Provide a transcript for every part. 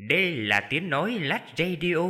Đây là tiếng nói Lách Radio.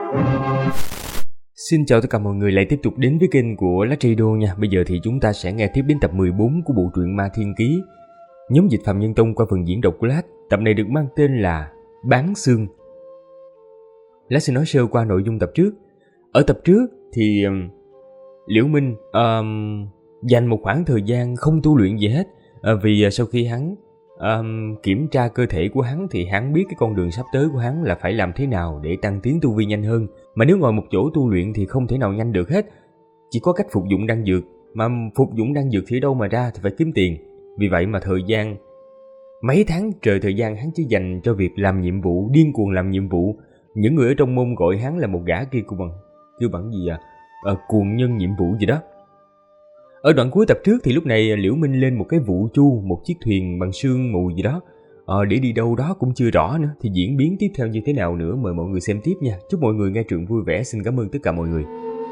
Xin chào tất cả mọi người lại tiếp tục đến với kênh của Lách Radio nha. Bây giờ thì chúng ta sẽ nghe tiếp đến tập 14 của bộ truyện Ma Thiên Ký. Nhóm dịch Phạm Nhân Tông qua phần diễn đọc của Lách. Tập này được mang tên là Bán Xương. Lách sẽ nói sơ qua nội dung tập trước. Ở tập trước thì Liễu Minh dành một khoảng thời gian không tu luyện gì hết, vì sau khi hắn kiểm tra cơ thể của hắn thì hắn biết cái con đường sắp tới của hắn là phải làm thế nào để tăng tiến tu vi nhanh hơn. Mà nếu ngồi một chỗ tu luyện thì không thể nào nhanh được hết, chỉ có cách phục dụng đan dược. Mà phục dụng đan dược thì đâu mà ra, thì phải kiếm tiền. Vì vậy mà mấy tháng trời thời gian hắn chỉ dành cho việc làm nhiệm vụ, điên cuồng làm nhiệm vụ. Những người ở trong môn gọi hắn là một gã kêu bằng gì cuồng nhân nhiệm vụ gì đó. Ở đoạn cuối tập trước thì lúc này Liễu Minh lên một cái vũ chu, một chiếc thuyền bằng sương mù gì đó, để đi đâu đó cũng chưa rõ nữa. Thì diễn biến tiếp theo như thế nào nữa mời mọi người xem tiếp nha. Chúc mọi người nghe truyện vui vẻ. Xin cảm ơn tất cả mọi người.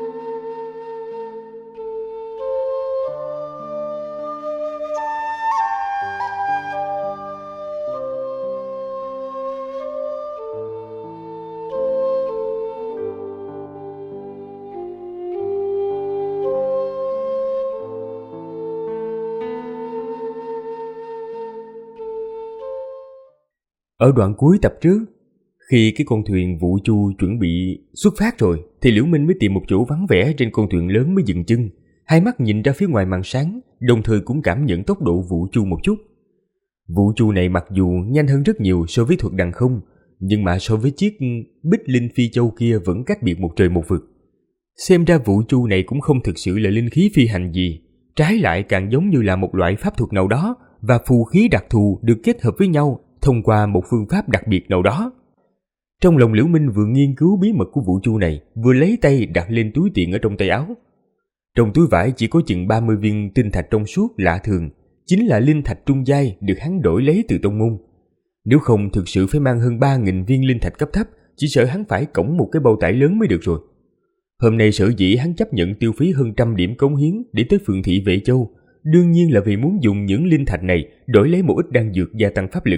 Ở đoạn cuối tập trước, khi cái con thuyền vũ chu chuẩn bị xuất phát rồi, thì Liễu Minh mới tìm một chỗ vắng vẻ trên con thuyền lớn mới dừng chân. Hai mắt nhìn ra phía ngoài màn sáng, đồng thời cũng cảm nhận tốc độ vũ chu một chút. Vũ chu này mặc dù nhanh hơn rất nhiều so với thuật đằng không, nhưng mà so với chiếc Bích Linh Phi Châu kia vẫn cách biệt một trời một vực. Xem ra vũ chu này cũng không thực sự là linh khí phi hành gì, trái lại càng giống như là một loại pháp thuật nào đó và phù khí đặc thù được kết hợp với nhau thông qua một phương pháp đặc biệt nào đó. Trong lòng Liễu Minh vừa nghiên cứu bí mật của vũ chu này, vừa lấy tay đặt lên túi tiện ở trong tay áo. Trong túi vải chỉ có chừng 30 viên tinh thạch trong suốt lạ thường, chính là linh thạch trung giai được hắn đổi lấy từ tông môn. Nếu không thực sự phải mang hơn 3.000 viên linh thạch cấp thấp, chỉ sợ hắn phải cõng một cái bao tải lớn mới được rồi. Hôm nay sở dĩ hắn chấp nhận tiêu phí hơn 100 điểm cống hiến để tới Phượng Thị Vệ Châu, đương nhiên là vì muốn dùng những linh thạch này đổi lấy một ít đan dược gia tăng pháp lực.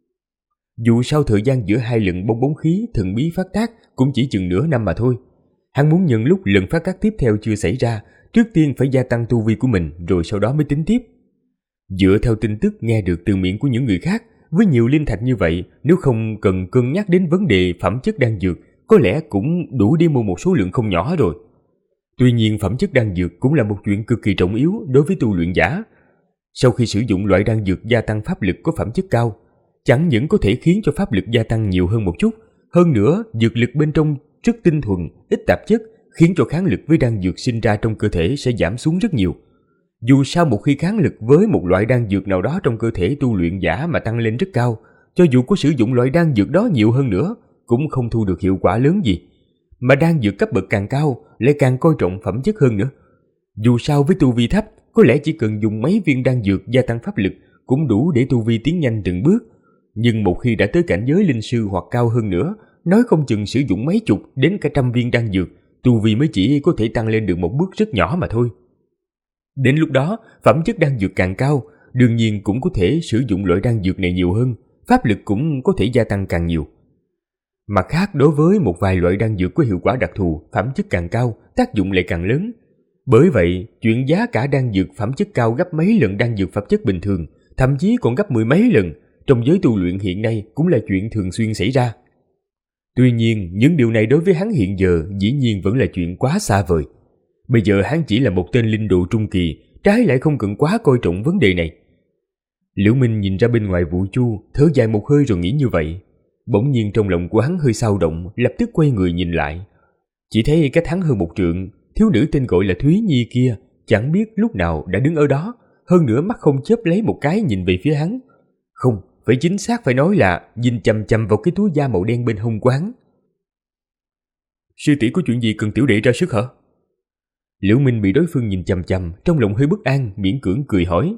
Dù sao thời gian giữa hai lần bong khí thần bí phát tác cũng chỉ chừng nửa năm mà thôi. Hắn muốn nhân lúc lần phát tác tiếp theo chưa xảy ra, trước tiên phải gia tăng tu vi của mình, rồi sau đó mới tính tiếp. Dựa theo tin tức nghe được từ miệng của những người khác, với nhiều linh thạch như vậy, nếu không cần cân nhắc đến vấn đề phẩm chất đan dược, có lẽ cũng đủ đi mua một số lượng không nhỏ rồi. Tuy nhiên phẩm chất đan dược cũng là một chuyện cực kỳ trọng yếu đối với tu luyện giả. Sau khi sử dụng loại đan dược gia tăng pháp lực có phẩm chất cao, chẳng những có thể khiến cho pháp lực gia tăng nhiều hơn một chút, hơn nữa dược lực bên trong rất tinh thuần, ít tạp chất, khiến cho kháng lực với đan dược sinh ra trong cơ thể sẽ giảm xuống rất nhiều. Dù sao một khi kháng lực với một loại đan dược nào đó trong cơ thể tu luyện giả mà tăng lên rất cao, cho dù có sử dụng loại đan dược đó nhiều hơn nữa, cũng không thu được hiệu quả lớn gì. Mà đan dược cấp bậc càng cao lại càng coi trọng phẩm chất hơn nữa. Dù sao với tu vi thấp, có lẽ chỉ cần dùng mấy viên đan dược gia tăng pháp lực cũng đủ để tu vi tiến nhanh từng bước. Nhưng một khi đã tới cảnh giới linh sư hoặc cao hơn nữa, nói không chừng sử dụng mấy chục đến cả 100 viên đan dược, tu vi mới chỉ có thể tăng lên được một bước rất nhỏ mà thôi. Đến lúc đó, phẩm chất đan dược càng cao, đương nhiên cũng có thể sử dụng loại đan dược này nhiều hơn, pháp lực cũng có thể gia tăng càng nhiều. Mặt khác, đối với một vài loại đan dược có hiệu quả đặc thù, phẩm chất càng cao, tác dụng lại càng lớn. Bởi vậy, chuyện giá cả đan dược phẩm chất cao gấp mấy lần đan dược phẩm chất bình thường, thậm chí còn gấp 10 mấy lần, trong giới tu luyện hiện nay cũng là chuyện thường xuyên xảy ra. Tuy nhiên, những điều này đối với hắn hiện giờ dĩ nhiên vẫn là chuyện quá xa vời. Bây giờ hắn chỉ là một tên linh đồ trung kỳ, trái lại không cần quá coi trọng vấn đề này. Liễu Minh nhìn ra bên ngoài vũ chu, thở dài một hơi rồi nghĩ như vậy. Bỗng nhiên trong lòng của hắn hơi xao động, lập tức quay người nhìn lại. Chỉ thấy cách hắn hơn một trượng, thiếu nữ tên gọi là Thúy Nhi kia, chẳng biết lúc nào đã đứng ở đó, hơn nữa mắt không chớp lấy một cái nhìn về phía hắn. Không, phải chính xác phải nói là nhìn chằm chằm vào cái túi da màu đen bên hông của hắn. Sư tỷ có chuyện gì cần tiểu đệ ra sức hả? Liễu Minh bị đối phương nhìn chằm chằm, trong lòng hơi bất an, miễn cưỡng cười hỏi.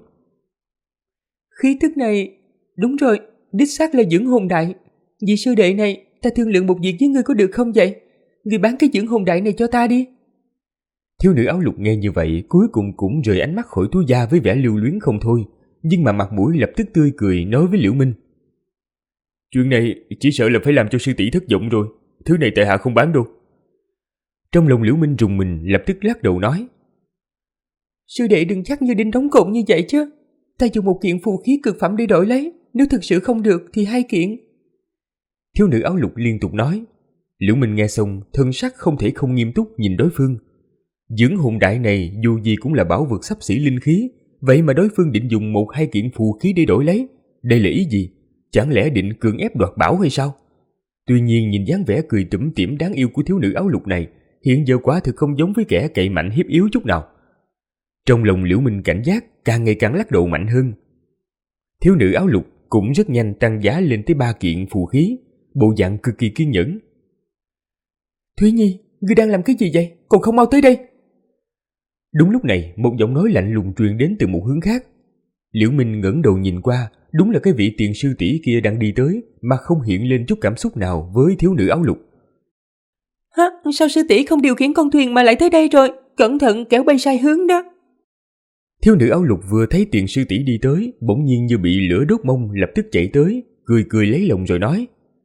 Khí tức này, đúng rồi, đích xác là dưỡng hồn đại. Vị sư đệ này, ta thương lượng một việc với ngươi có được không vậy? Ngươi bán cái dưỡng hồn đại này cho ta đi. Thiếu nữ áo lục nghe như vậy, cuối cùng cũng rời ánh mắt khỏi túi da với vẻ lưu luyến không thôi, nhưng mà mặt mũi lập tức tươi cười nói với Liễu Minh. Chuyện này chỉ sợ là phải làm cho sư tỷ thất vọng rồi. Thứ này tại hạ không bán đâu. Trong lòng Liễu Minh rùng mình, lập tức lắc đầu nói: Sư đệ đừng chắc như đinh đóng cột như vậy chứ. Ta dùng một kiện phù khí cực phẩm để đổi lấy, nếu thực sự không được thì 2 kiện. Thiếu nữ áo lục liên tục nói. Liễu Minh nghe xong, thân sắc không thể không nghiêm túc nhìn đối phương. Dưỡng hồn đại này dù gì cũng là bảo vật xấp xỉ linh khí, vậy mà đối phương định dùng 1-2 kiện phù khí để đổi lấy. Đây là ý gì? Chẳng lẽ định cưỡng ép đoạt bảo hay sao? Tuy nhiên nhìn dáng vẻ cười tủm tỉm đáng yêu của thiếu nữ áo lục này, hiện giờ quả thực không giống với kẻ cậy mạnh hiếp yếu chút nào. Trong lòng Liễu Minh cảnh giác, càng ngày càng lắc đầu mạnh hơn. Thiếu nữ áo lục cũng rất nhanh tăng giá lên tới 3 kiện phù khí, bộ dạng cực kỳ kiên nhẫn. Thúy Nhi, ngươi đang làm cái gì vậy? Còn không mau tới đây. Đúng lúc này, một giọng nói lạnh lùng truyền đến từ một hướng khác. Liễu Minh ngẩng đầu nhìn qua, đúng là cái vị tiền sư tỷ kia đang đi tới, mà không hiện lên chút cảm xúc nào với thiếu nữ áo lục. Hả? Sao sư tỷ không điều khiển con thuyền mà lại tới đây rồi? Cẩn thận kéo bay sai hướng đó. Thiếu nữ áo lục vừa thấy tiền sư tỷ đi tới, bỗng nhiên như bị lửa đốt mông, lập tức chạy tới, cười cười lấy lòng rồi nói: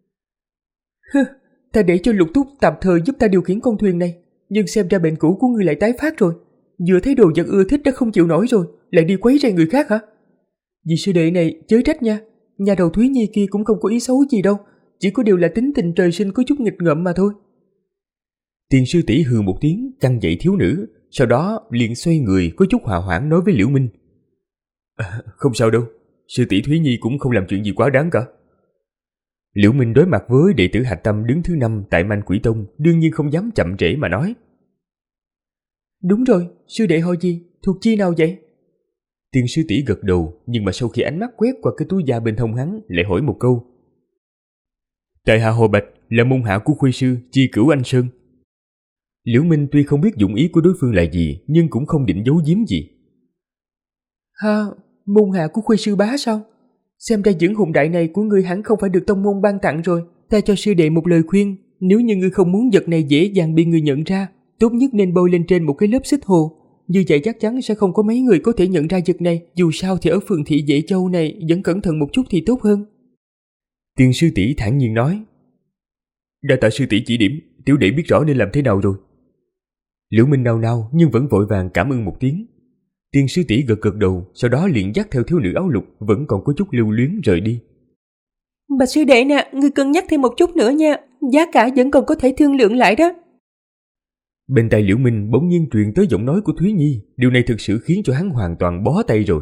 Ta để cho Lục Túc tạm thời giúp ta điều khiển con thuyền này, nhưng xem ra bệnh cũ của ngươi lại tái phát rồi. Vừa thấy đồ vật ưa thích đã không chịu nổi rồi, lại đi quấy rầy người khác hả? Vì sư đệ này chớ trách nha, nhà đầu Thúy Nhi kia cũng không có ý xấu gì đâu, chỉ có điều là tính tình trời sinh có chút nghịch ngợm mà thôi. Tiền sư tỷ hừ một tiếng, căng dậy thiếu nữ, sau đó liền xoay người có chút hòa hoãn nói với Liễu Minh: Không sao đâu, sư tỷ Thúy Nhi cũng không làm chuyện gì quá đáng cả. Liễu Minh đối mặt với đệ tử hạch tâm đứng thứ 5 tại Manh Quỷ Tông, đương nhiên không dám chậm trễ mà nói: Đúng rồi, sư đệ họ gì, thuộc chi nào vậy? Tiền sư tỷ gật đầu, nhưng mà sau khi ánh mắt quét qua cái túi da bên hông hắn, lại hỏi một câu: Tại hạ Hồ Bạch, là môn hạ của Khuê sư Chi Cửu Anh Sơn. Liễu Minh tuy không biết dụng ý của đối phương là gì, nhưng cũng không định giấu giếm gì. Ha, môn hạ của Khuê sư bá sao? Xem ra dưỡng hồn đại này của ngươi hẳn không phải được tông môn ban tặng rồi. Ta cho sư đệ một lời khuyên, nếu như ngươi không muốn vật này dễ dàng bị người nhận ra, tốt nhất nên bôi lên trên một cái lớp xích hồ. Như vậy chắc chắn sẽ không có mấy người có thể nhận ra vật này. Dù sao thì ở phường thị Dễ Châu này vẫn cẩn thận một chút thì tốt hơn. Tiền sư tỷ thản nhiên nói: Đa tạ sư tỷ chỉ điểm, tiểu đệ biết rõ nên làm thế nào rồi. Liễu Minh nao nao nhưng vẫn vội vàng cảm ơn một tiếng. Tiền sư tỷ gật gật đầu, sau đó liền dắt theo thiếu nữ áo lục vẫn còn có chút lưu luyến rời đi. Bà sư đệ nè, ngươi cân nhắc thêm một chút nữa nha, giá cả vẫn còn có thể thương lượng lại đó. Bên tai Liễu Minh bỗng nhiên truyền tới giọng nói của Thúy Nhi, điều này thực sự khiến cho hắn hoàn toàn bó tay rồi.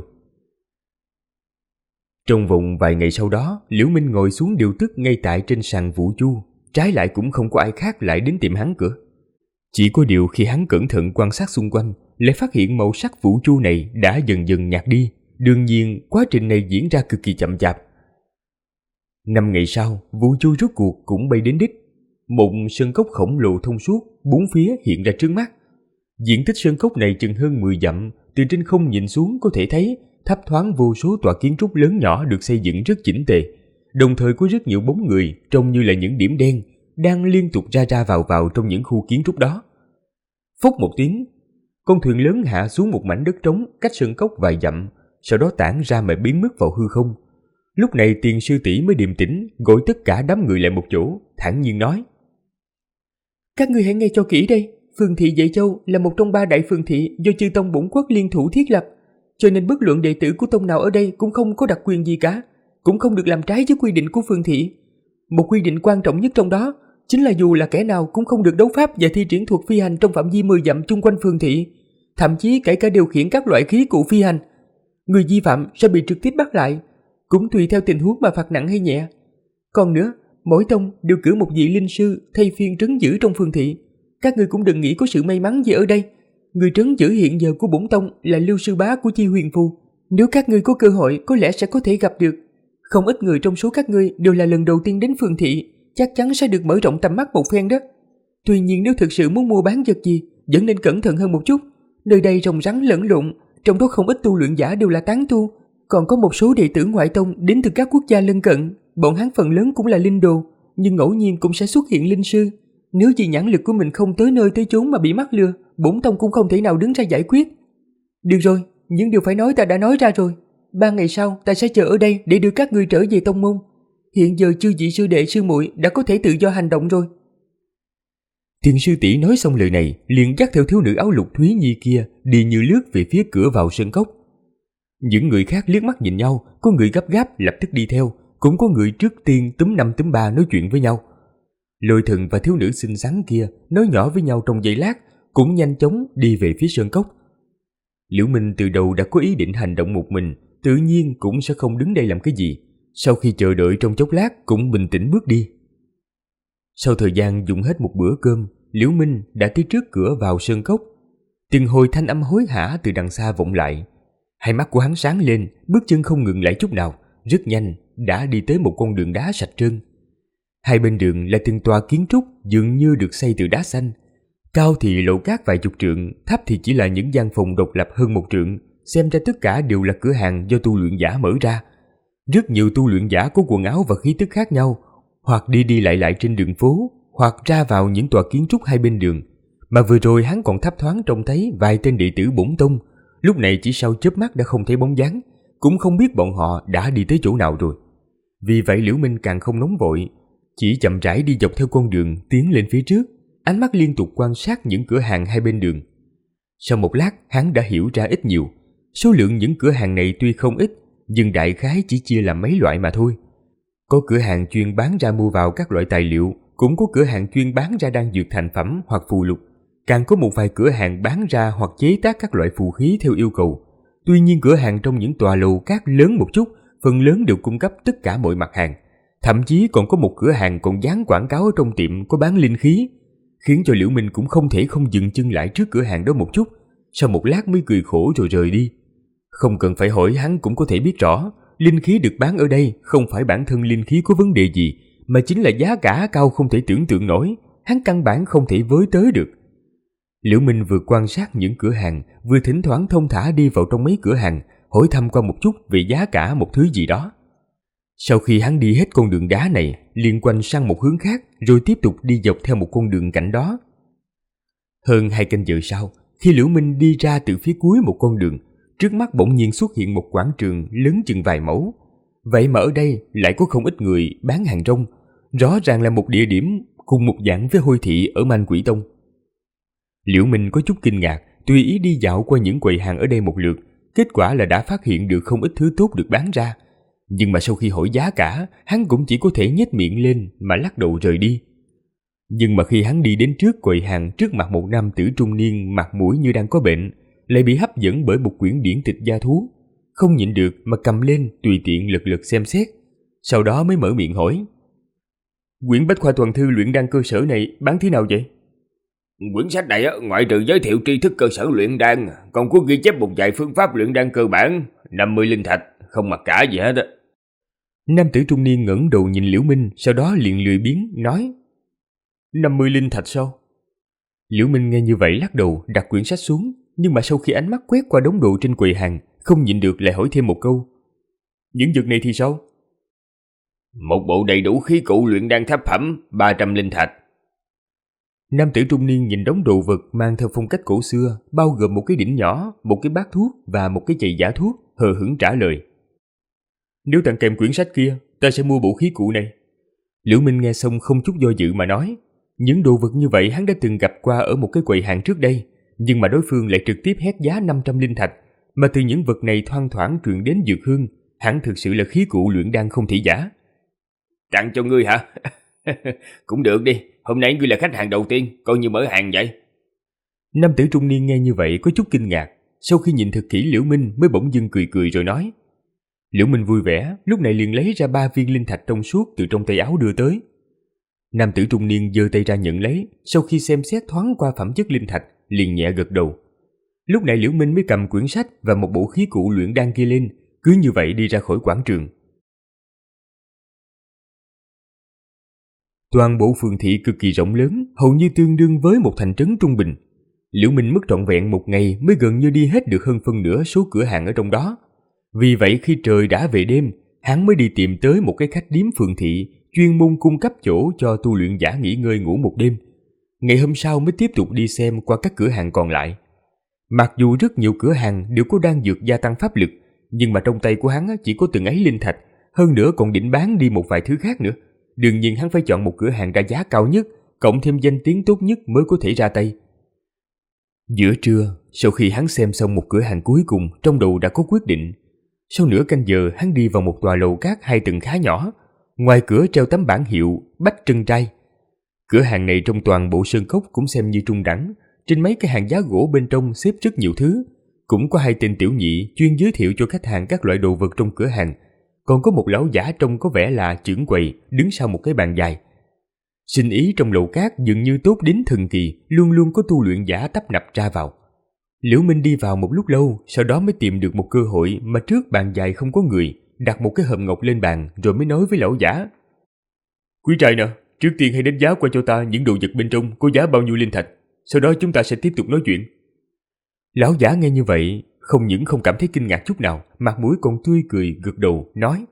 Trong vòng vài ngày sau đó, Liễu Minh ngồi xuống điều tức ngay tại trên sàn Vũ Chu, trái lại cũng không có ai khác lại đến tìm hắn cửa. Chỉ có điều khi hắn cẩn thận quan sát xung quanh, lại phát hiện màu sắc Vũ Chu này đã dần dần nhạt đi. Đương nhiên, quá trình này diễn ra cực kỳ chậm chạp. 5 ngày sau, Vũ Chu rốt cuộc cũng bay đến đích. Một sơn cốc khổng lồ thông suốt, bốn phía hiện ra trước mắt. Diện tích sơn cốc này chừng hơn 10 dặm, từ trên không nhìn xuống có thể thấy thấp thoáng vô số tòa kiến trúc lớn nhỏ được xây dựng rất chỉnh tề, đồng thời có rất nhiều bóng người trông như là những điểm đen đang liên tục ra ra vào trong những khu kiến trúc đó. Phốc một tiếng, con thuyền lớn hạ xuống một mảnh đất trống cách sơn cốc vài dặm, sau đó tản ra mà biến mất vào hư không. Lúc này Tiền sư tỷ mới điềm tĩnh gọi tất cả đám người lại một chỗ, thản nhiên nói: Các ngươi hãy nghe cho kỹ đây, phường thị Dễ Châu là một trong 3 đại phường thị do chư tông bổn quốc liên thủ thiết lập, cho nên bất luận đệ tử của tông nào ở đây cũng không có đặc quyền gì cả, cũng không được làm trái với quy định của phường thị. Một quy định quan trọng nhất trong đó chính là dù là kẻ nào cũng không được đấu pháp và thi triển thuật phi hành trong phạm vi 10 dặm chung quanh phường thị, thậm chí kể cả điều khiển các loại khí cụ phi hành. Người vi phạm sẽ bị trực tiếp bắt lại, cũng tùy theo tình huống mà phạt nặng hay nhẹ. Còn nữa, mỗi tông đều cử một vị linh sư thay phiên trấn giữ trong phường thị. Các ngươi cũng đừng nghĩ có sự may mắn gì ở đây. Người trấn giữ hiện giờ của bổn tông là Lưu sư bá của Chi Huyền Phù. Nếu các ngươi có cơ hội, có lẽ sẽ có thể gặp được. Không ít người trong số các ngươi đều là lần đầu tiên đến phường thị, chắc chắn sẽ được mở rộng tầm mắt một phen đó. Tuy nhiên nếu thực sự muốn mua bán vật gì, vẫn nên cẩn thận hơn một chút. Nơi đây rồng rắn lẫn lộn, trong đó không ít tu luyện giả đều là tán tu, còn có một số đệ tử ngoại tông đến từ các quốc gia lân cận. Bọn hắn phần lớn cũng là linh đồ, nhưng ngẫu nhiên cũng sẽ xuất hiện linh sư. Nếu vì nhãn lực của mình không tới nơi tới chốn mà bị mắc lừa, bổn tông cũng không thể nào đứng ra giải quyết. Được rồi, những điều phải nói ta đã nói ra rồi. 3 ngày sau ta sẽ chờ ở đây để đưa các ngươi trở về tông môn. Hiện giờ chư vị sư đệ sư muội đã có thể tự do hành động rồi. Tiền sư tỷ nói xong lời này, liền dắt theo thiếu nữ áo lục Thúy Nhi kia đi như lướt về phía cửa vào sơn cốc. Những người khác liếc mắt nhìn nhau, có người gấp gáp lập tức đi theo, cũng có người trước tiên túm năm túm ba nói chuyện với nhau. Lôi Thần và thiếu nữ xinh xắn kia nói nhỏ với nhau trong giây lát, cũng nhanh chóng đi về phía sơn cốc. Liễu Minh từ đầu đã có ý định hành động một mình, tự nhiên cũng sẽ không đứng đây làm cái gì. Sau khi chờ đợi trong chốc lát cũng bình tĩnh bước đi. Sau thời gian dùng hết một bữa cơm, Liễu Minh đã tới trước cửa vào sơn cốc. Từng hồi thanh âm hối hả từ đằng xa vọng lại. Hai mắt của hắn sáng lên, bước chân không ngừng lại chút nào, rất nhanh đã đi tới một con đường đá sạch trơn. Hai bên đường là từng tòa kiến trúc dường như được xây từ đá xanh. Cao thì lộ cát vài chục trượng, thấp thì chỉ là những gian phòng độc lập hơn một trượng, xem ra tất cả đều là cửa hàng do tu luyện giả mở ra. Rất nhiều tu luyện giả có quần áo và khí tức khác nhau, hoặc đi đi lại lại trên đường phố, hoặc ra vào những tòa kiến trúc hai bên đường. Mà vừa rồi hắn còn thấp thoáng trông thấy vài tên đệ tử bổn tông, lúc này chỉ sau chớp mắt đã không thấy bóng dáng, cũng không biết bọn họ đã đi tới chỗ nào rồi. Vì vậy Liễu Minh càng không nóng vội, chỉ chậm rãi đi dọc theo con đường tiến lên phía trước, ánh mắt liên tục quan sát những cửa hàng hai bên đường. Sau một lát hắn đã hiểu ra ít nhiều, số lượng những cửa hàng này tuy không ít, nhưng đại khái chỉ chia làm mấy loại mà thôi. Có cửa hàng chuyên bán ra mua vào các loại tài liệu, cũng có cửa hàng chuyên bán ra đan dược thành phẩm hoặc phù lục, càng có một vài cửa hàng bán ra hoặc chế tác các loại phù khí theo yêu cầu. Tuy nhiên cửa hàng trong những tòa lầu cát lớn một chút, phần lớn đều cung cấp tất cả mọi mặt hàng. Thậm chí còn có một cửa hàng còn dán quảng cáo ở trong tiệm có bán linh khí, khiến cho Liễu Minh cũng không thể không dừng chân lại trước cửa hàng đó một chút, sau một lát mới cười khổ rồi rời đi. Không cần phải hỏi hắn cũng có thể biết rõ, linh khí được bán ở đây không phải bản thân linh khí có vấn đề gì, mà chính là giá cả cao không thể tưởng tượng nổi, hắn căn bản không thể với tới được. Liễu Minh vừa quan sát những cửa hàng, vừa thỉnh thoảng thông thả đi vào trong mấy cửa hàng, hỏi thăm qua một chút về giá cả một thứ gì đó. Sau khi hắn đi hết con đường đá này, liền quanh sang một hướng khác, rồi tiếp tục đi dọc theo một con đường cạnh đó. Hơn 2 canh giờ sau, khi Liễu Minh đi ra từ phía cuối một con đường, trước mắt bỗng nhiên xuất hiện một quảng trường lớn chừng vài mẫu. Vậy mà ở đây lại có không ít người bán hàng rong, rõ ràng là một địa điểm cùng một dạng với Hôi Thị ở Man Quỷ Tông. Liễu Minh có chút kinh ngạc, tùy ý đi dạo qua những quầy hàng ở đây một lượt, kết quả là đã phát hiện được không ít thứ tốt được bán ra. Nhưng mà sau khi hỏi giá cả, hắn cũng chỉ có thể nhếch miệng lên mà lắc đầu rời đi. Nhưng mà khi hắn đi đến trước quầy hàng, trước mặt một nam tử trung niên mặt mũi như đang có bệnh, lại bị hấp dẫn bởi một quyển điển tịch gia thú, không nhịn được mà cầm lên tùy tiện lật lật xem xét, sau đó mới mở miệng hỏi: "Quyển Bách Khoa Toàn Thư luyện đan cơ sở này bán thế nào vậy?" Quyển sách này ngoại trừ giới thiệu tri thức cơ sở luyện đan, còn có ghi chép một vài phương pháp luyện đan cơ bản, 50 linh thạch, không mặc cả gì hết. Nam tử trung niên ngẩng đầu nhìn Liễu Minh, sau đó liền lười biếng nói: 50 linh thạch sao? Liễu Minh nghe như vậy lắc đầu, đặt quyển sách xuống, nhưng mà sau khi ánh mắt quét qua đống đồ trên quầy hàng, không nhịn được lại hỏi thêm một câu: "Những vật này thì sao?" "Một bộ đầy đủ khí cụ luyện đan tháp phẩm, 300 linh thạch." Nam tử trung niên nhìn đống đồ vật mang theo phong cách cổ xưa, bao gồm một cái đỉnh nhỏ, một cái bát thuốc và một cái chày giả thuốc, hờ hững trả lời: "Nếu tặng kèm quyển sách kia, ta sẽ mua bộ khí cụ này." Liễu Minh nghe xong không chút do dự mà nói. Những đồ vật như vậy hắn đã từng gặp qua ở một cái quầy hàng trước đây, nhưng mà đối phương lại trực tiếp hét giá 500 linh thạch, mà từ những vật này thoang thoảng truyền đến dược hương, hẳn thực sự là khí cụ luyện đan không thể giả. "Tặng cho ngươi hả?" "Cũng được đi, hôm nay ngươi là khách hàng đầu tiên, coi như mở hàng vậy." Nam tử trung niên nghe như vậy có chút kinh ngạc, sau khi nhìn thật kỹ Liễu Minh mới bỗng dưng cười cười rồi nói. Liễu Minh vui vẻ, lúc này liền lấy ra 3 viên linh thạch trong suốt từ trong tay áo đưa tới. Nam tử trung niên giơ tay ra nhận lấy, sau khi xem xét thoáng qua phẩm chất linh thạch, liền nhẹ gật đầu. Lúc này Liễu Minh mới cầm quyển sách và một bộ khí cụ luyện đan kia lên, cứ như vậy đi ra khỏi quảng trường. Toàn bộ phường thị cực kỳ rộng lớn, hầu như tương đương với một thành trấn trung bình. Liễu Minh mất trọn vẹn một ngày mới gần như đi hết được hơn phân nửa số cửa hàng ở trong đó. Vì vậy khi trời đã về đêm, hắn mới đi tìm tới một cái khách điếm phường thị, chuyên môn cung cấp chỗ cho tu luyện giả nghỉ ngơi ngủ một đêm. Ngày hôm sau mới tiếp tục đi xem qua các cửa hàng còn lại. Mặc dù rất nhiều cửa hàng đều có đan dược gia tăng pháp lực, nhưng mà trong tay của hắn chỉ có từng ấy linh thạch, hơn nữa còn định bán đi một vài thứ khác nữa. Đương nhiên hắn phải chọn một cửa hàng ra giá cao nhất, cộng thêm danh tiếng tốt nhất mới có thể ra tay. Giữa trưa, sau khi hắn xem xong một cửa hàng cuối cùng, trong đầu đã có quyết định. Sau nửa canh giờ, hắn đi vào một tòa lầu cát 2 tầng khá nhỏ. Ngoài cửa treo tấm bảng hiệu Bách Trân Trai. Cửa hàng này trong toàn bộ sơn cốc cũng xem như trung đẳng. Trên mấy cái hàng giá gỗ bên trong xếp rất nhiều thứ. Cũng có 2 tên tiểu nhị chuyên giới thiệu cho khách hàng các loại đồ vật trong cửa hàng. Còn có một lão giả trông có vẻ là trưởng quầy đứng sau một cái bàn dài. Sinh ý trong lầu cát dường như tốt đến thần kỳ, luôn luôn có tu luyện giả tấp nập ra vào. Liễu Minh đi vào một lúc lâu, sau đó mới tìm được một cơ hội mà trước bàn dài không có người, đặt một cái hộp ngọc lên bàn rồi mới nói với lão giả. Quý trai nè, trước tiên hãy đánh giá qua cho ta những đồ vật bên trong có giá bao nhiêu linh thạch, sau đó chúng ta sẽ tiếp tục nói chuyện. Lão giả nghe như vậy, không những không cảm thấy kinh ngạc chút nào, mặt mũi còn tươi cười gật đầu, nói.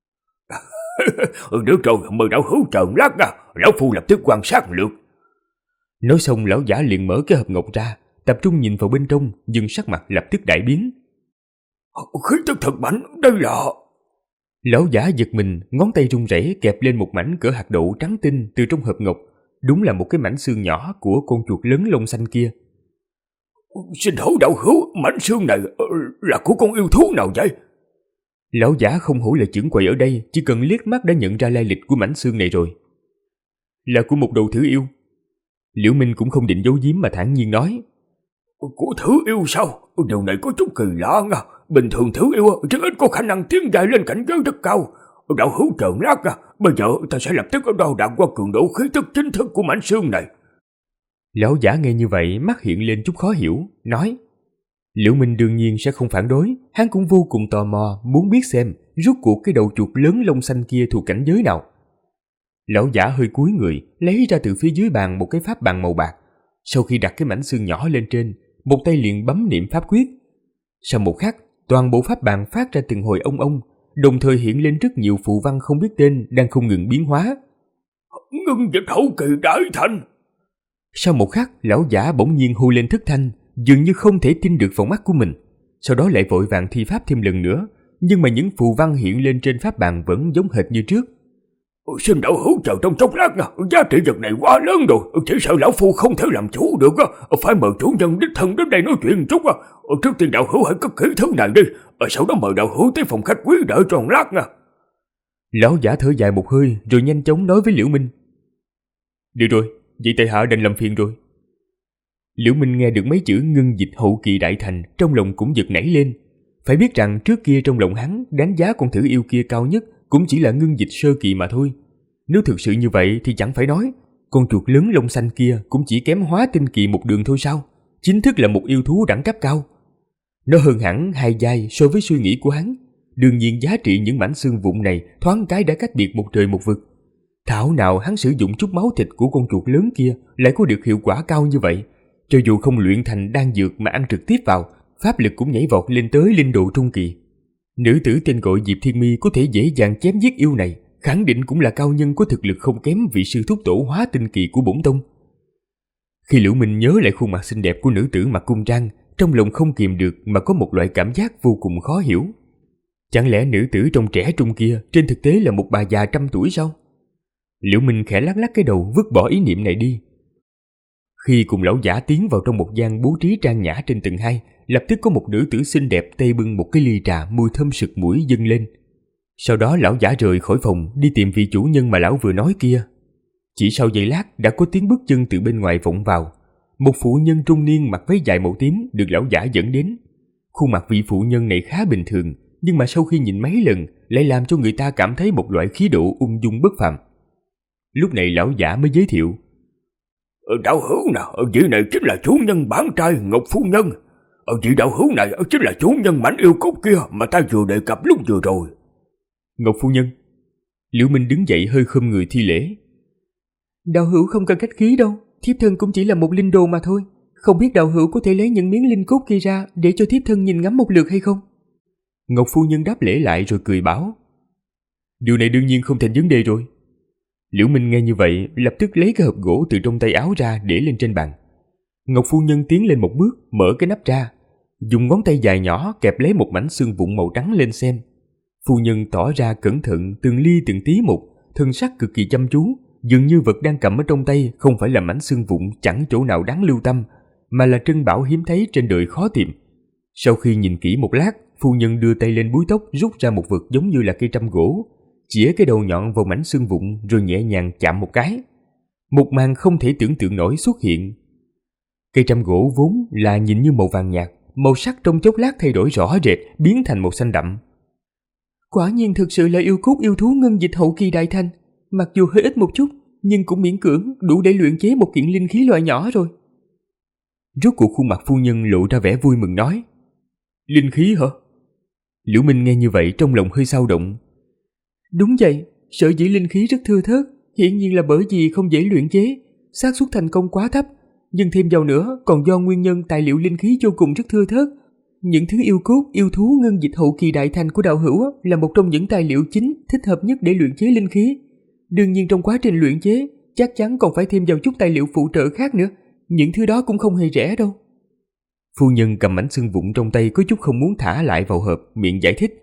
Được rồi, mời đạo hữu chờ lát nha, lão phu lập tức quan sát lượt. Nói xong lão giả liền mở cái hộp ngọc ra, tập trung nhìn vào bên trong, nhưng sắc mặt lập tức đại biến. Khí tức thật mạnh, đây là... Lão giả giật mình, ngón tay run rẩy kẹp lên một mảnh cỡ hạt đậu trắng tinh từ trong hộp ngọc, đúng là một cái mảnh xương nhỏ của con chuột lớn lông xanh kia. Xin hỏi đạo hữu, mảnh xương này là của con yêu thú nào vậy? Lão giả không hổ là trưởng quầy ở đây, chỉ cần liếc mắt đã nhận ra lai lịch của mảnh xương này rồi. Là của một đầu thử yêu. Liễu Minh cũng không định giấu giếm mà thản nhiên nói. Của thử yêu sao? Điều này có chút kỳ lạ nha. Bình thường thử yêu rất ít có khả năng tiến dài lên cảnh giới rất cao. Đạo hữu chờ lát nha, bây giờ ta sẽ lập tức đo đạc qua cường độ khí tức chính thức của mảnh xương này. Lão giả nghe như vậy mắt hiện lên chút khó hiểu, nói. Liễu Minh đương nhiên sẽ không phản đối, hắn cũng vô cùng tò mò muốn biết xem rốt cuộc cái đầu chuột lớn lông xanh kia thuộc cảnh giới nào. Lão giả hơi cúi người, lấy ra từ phía dưới bàn một cái pháp bàn màu bạc. Sau khi đặt cái mảnh xương nhỏ lên trên, một tay liền bấm niệm pháp quyết. Sau một khắc, toàn bộ pháp bàn phát ra từng hồi ông, đồng thời hiện lên rất nhiều phù văn không biết tên đang không ngừng biến hóa. Ngưng dịch hậu kỳ đại thành. Sau một khắc, lão giả bỗng nhiên hô lên thất thanh, dường như không thể tin được vào mắt của mình. Sau đó lại vội vàng thi pháp thêm lần nữa, nhưng mà những phù văn hiện lên trên pháp bàn vẫn giống hệt như trước. Xin đạo hữu chờ trong chốc lát nha, giá trị vật này quá lớn rồi, chỉ sợ lão phu không thể làm chủ được, phải mời chủ nhân đích thân đến đây nói chuyện chút. Trước tiên đạo hữu hãy cất kỹ thứ này đi, sau đó mời đạo hữu tới phòng khách quý đợi tròn lát nha. Lão giả thở dài một hơi rồi nhanh chóng nói với Liễu Minh. Được rồi, vậy tại hạ đành làm phiền rồi. Liễu Minh nghe được mấy chữ ngưng dịch hậu kỳ đại thành, trong lòng cũng giật nảy lên. Phải biết rằng trước kia trong lòng hắn đánh giá con thử yêu kia cao nhất cũng chỉ là ngưng dịch sơ kỳ mà thôi. Nếu thực sự như vậy thì chẳng phải nói, con chuột lớn lông xanh kia cũng chỉ kém hóa tinh kỳ một đường thôi sao? Chính thức là một yêu thú đẳng cấp cao. Nó hơn hẳn 2 giai so với suy nghĩ của hắn. Đương nhiên giá trị những mảnh xương vụn này thoáng cái đã cách biệt một trời một vực. Thảo nào hắn sử dụng chút máu thịt của con chuột lớn kia lại có được hiệu quả cao như vậy. Cho dù không luyện thành đan dược mà ăn trực tiếp vào, pháp lực cũng nhảy vọt lên tới linh độ trung kỳ. Nữ tử tên gọi Diệp Thiên Mi có thể dễ dàng chém giết yêu này, khẳng định cũng là cao nhân có thực lực không kém vị sư thúc tổ hóa tinh kỳ của bổn tông. Khi Liễu Minh nhớ lại khuôn mặt xinh đẹp của nữ tử mặc cung trang, trong lòng không kìm được mà có một loại cảm giác vô cùng khó hiểu. Chẳng lẽ nữ tử trông trẻ trung kia trên thực tế là một bà già trăm tuổi sao? Liễu Minh khẽ lắc lắc cái đầu vứt bỏ ý niệm này đi. Khi cùng lão giả tiến vào trong một gian bố trí trang nhã trên tầng 2, lập tức có một nữ tử xinh đẹp tay bưng một cái ly trà mùi thơm sực mũi dâng lên. Sau đó lão giả rời khỏi phòng đi tìm vị chủ nhân mà lão vừa nói kia. Chỉ sau giây lát đã có tiếng bước chân từ bên ngoài vọng vào. Một phụ nhân trung niên mặc váy dài màu tím được lão giả dẫn đến. Khuôn mặt vị phụ nhân này khá bình thường, nhưng mà sau khi nhìn mấy lần lại làm cho người ta cảm thấy một loại khí độ ung dung bất phàm. Lúc này lão giả mới giới thiệu. Đạo hữu nào, vị này chính là chủ nhân bản trai Ngọc Phu Nhân. Vị đạo hữu này chính là chủ nhân mảnh yêu cốt kia mà ta vừa đề cập lúc vừa rồi. Ngọc Phu Nhân. Liễu Minh đứng dậy hơi khom người thi lễ. Đạo hữu không cần khách khí đâu, thiếp thân cũng chỉ là một linh đồ mà thôi. Không biết đạo hữu có thể lấy những miếng linh cốt kia ra để cho thiếp thân nhìn ngắm một lượt hay không? Ngọc Phu Nhân đáp lễ lại rồi cười bảo. Điều này đương nhiên không thành vấn đề rồi. Liễu Minh nghe như vậy lập tức lấy cái hộp gỗ từ trong tay áo ra để lên trên bàn. Ngọc Phu Nhân tiến lên một bước mở cái nắp ra, dùng ngón tay dài nhỏ kẹp lấy một mảnh xương vụn màu trắng lên xem. Phu nhân tỏ ra cẩn thận từng ly từng tí một, thân sắc cực kỳ chăm chú, dường như vật đang cầm ở trong tay không phải là mảnh xương vụn chẳng chỗ nào đáng lưu tâm, mà là trân bảo hiếm thấy trên đời khó tìm. Sau khi nhìn kỹ một lát, phu nhân đưa tay lên búi tóc rút ra một vật giống như là cây trăm gỗ, chĩa cái đầu nhọn vào mảnh xương vụn rồi nhẹ nhàng chạm một cái. Một màn không thể tưởng tượng nổi xuất hiện. Cây trăm gỗ vốn là nhìn như màu vàng nhạt, màu sắc trong chốc lát thay đổi rõ rệt, biến thành màu xanh đậm. Quả nhiên thực sự là yêu cốt yêu thú ngân dịch hậu kỳ đại thành, mặc dù hơi ít một chút, nhưng cũng miễn cưỡng đủ để luyện chế một kiện linh khí loại nhỏ rồi. Rốt cuộc khuôn mặt phu nhân lộ ra vẻ vui mừng nói: Linh khí hả? Liễu Minh nghe như vậy trong lòng hơi dao động. Đúng vậy, sở dĩ linh khí rất thưa thớt, hiển nhiên là bởi vì không dễ luyện chế, xác suất thành công quá thấp, nhưng thêm vào nữa còn do nguyên nhân tài liệu linh khí vô cùng rất thưa thớt. Những thứ yêu cốt, yêu thú ngân dịch hậu kỳ đại thành của đạo hữu là một trong những tài liệu chính thích hợp nhất để luyện chế linh khí. Đương nhiên trong quá trình luyện chế, chắc chắn còn phải thêm vào chút tài liệu phụ trợ khác nữa, những thứ đó cũng không hề rẻ đâu. Phu nhân cầm mảnh xương vụn trong tay có chút không muốn thả lại vào hộp, miệng giải thích.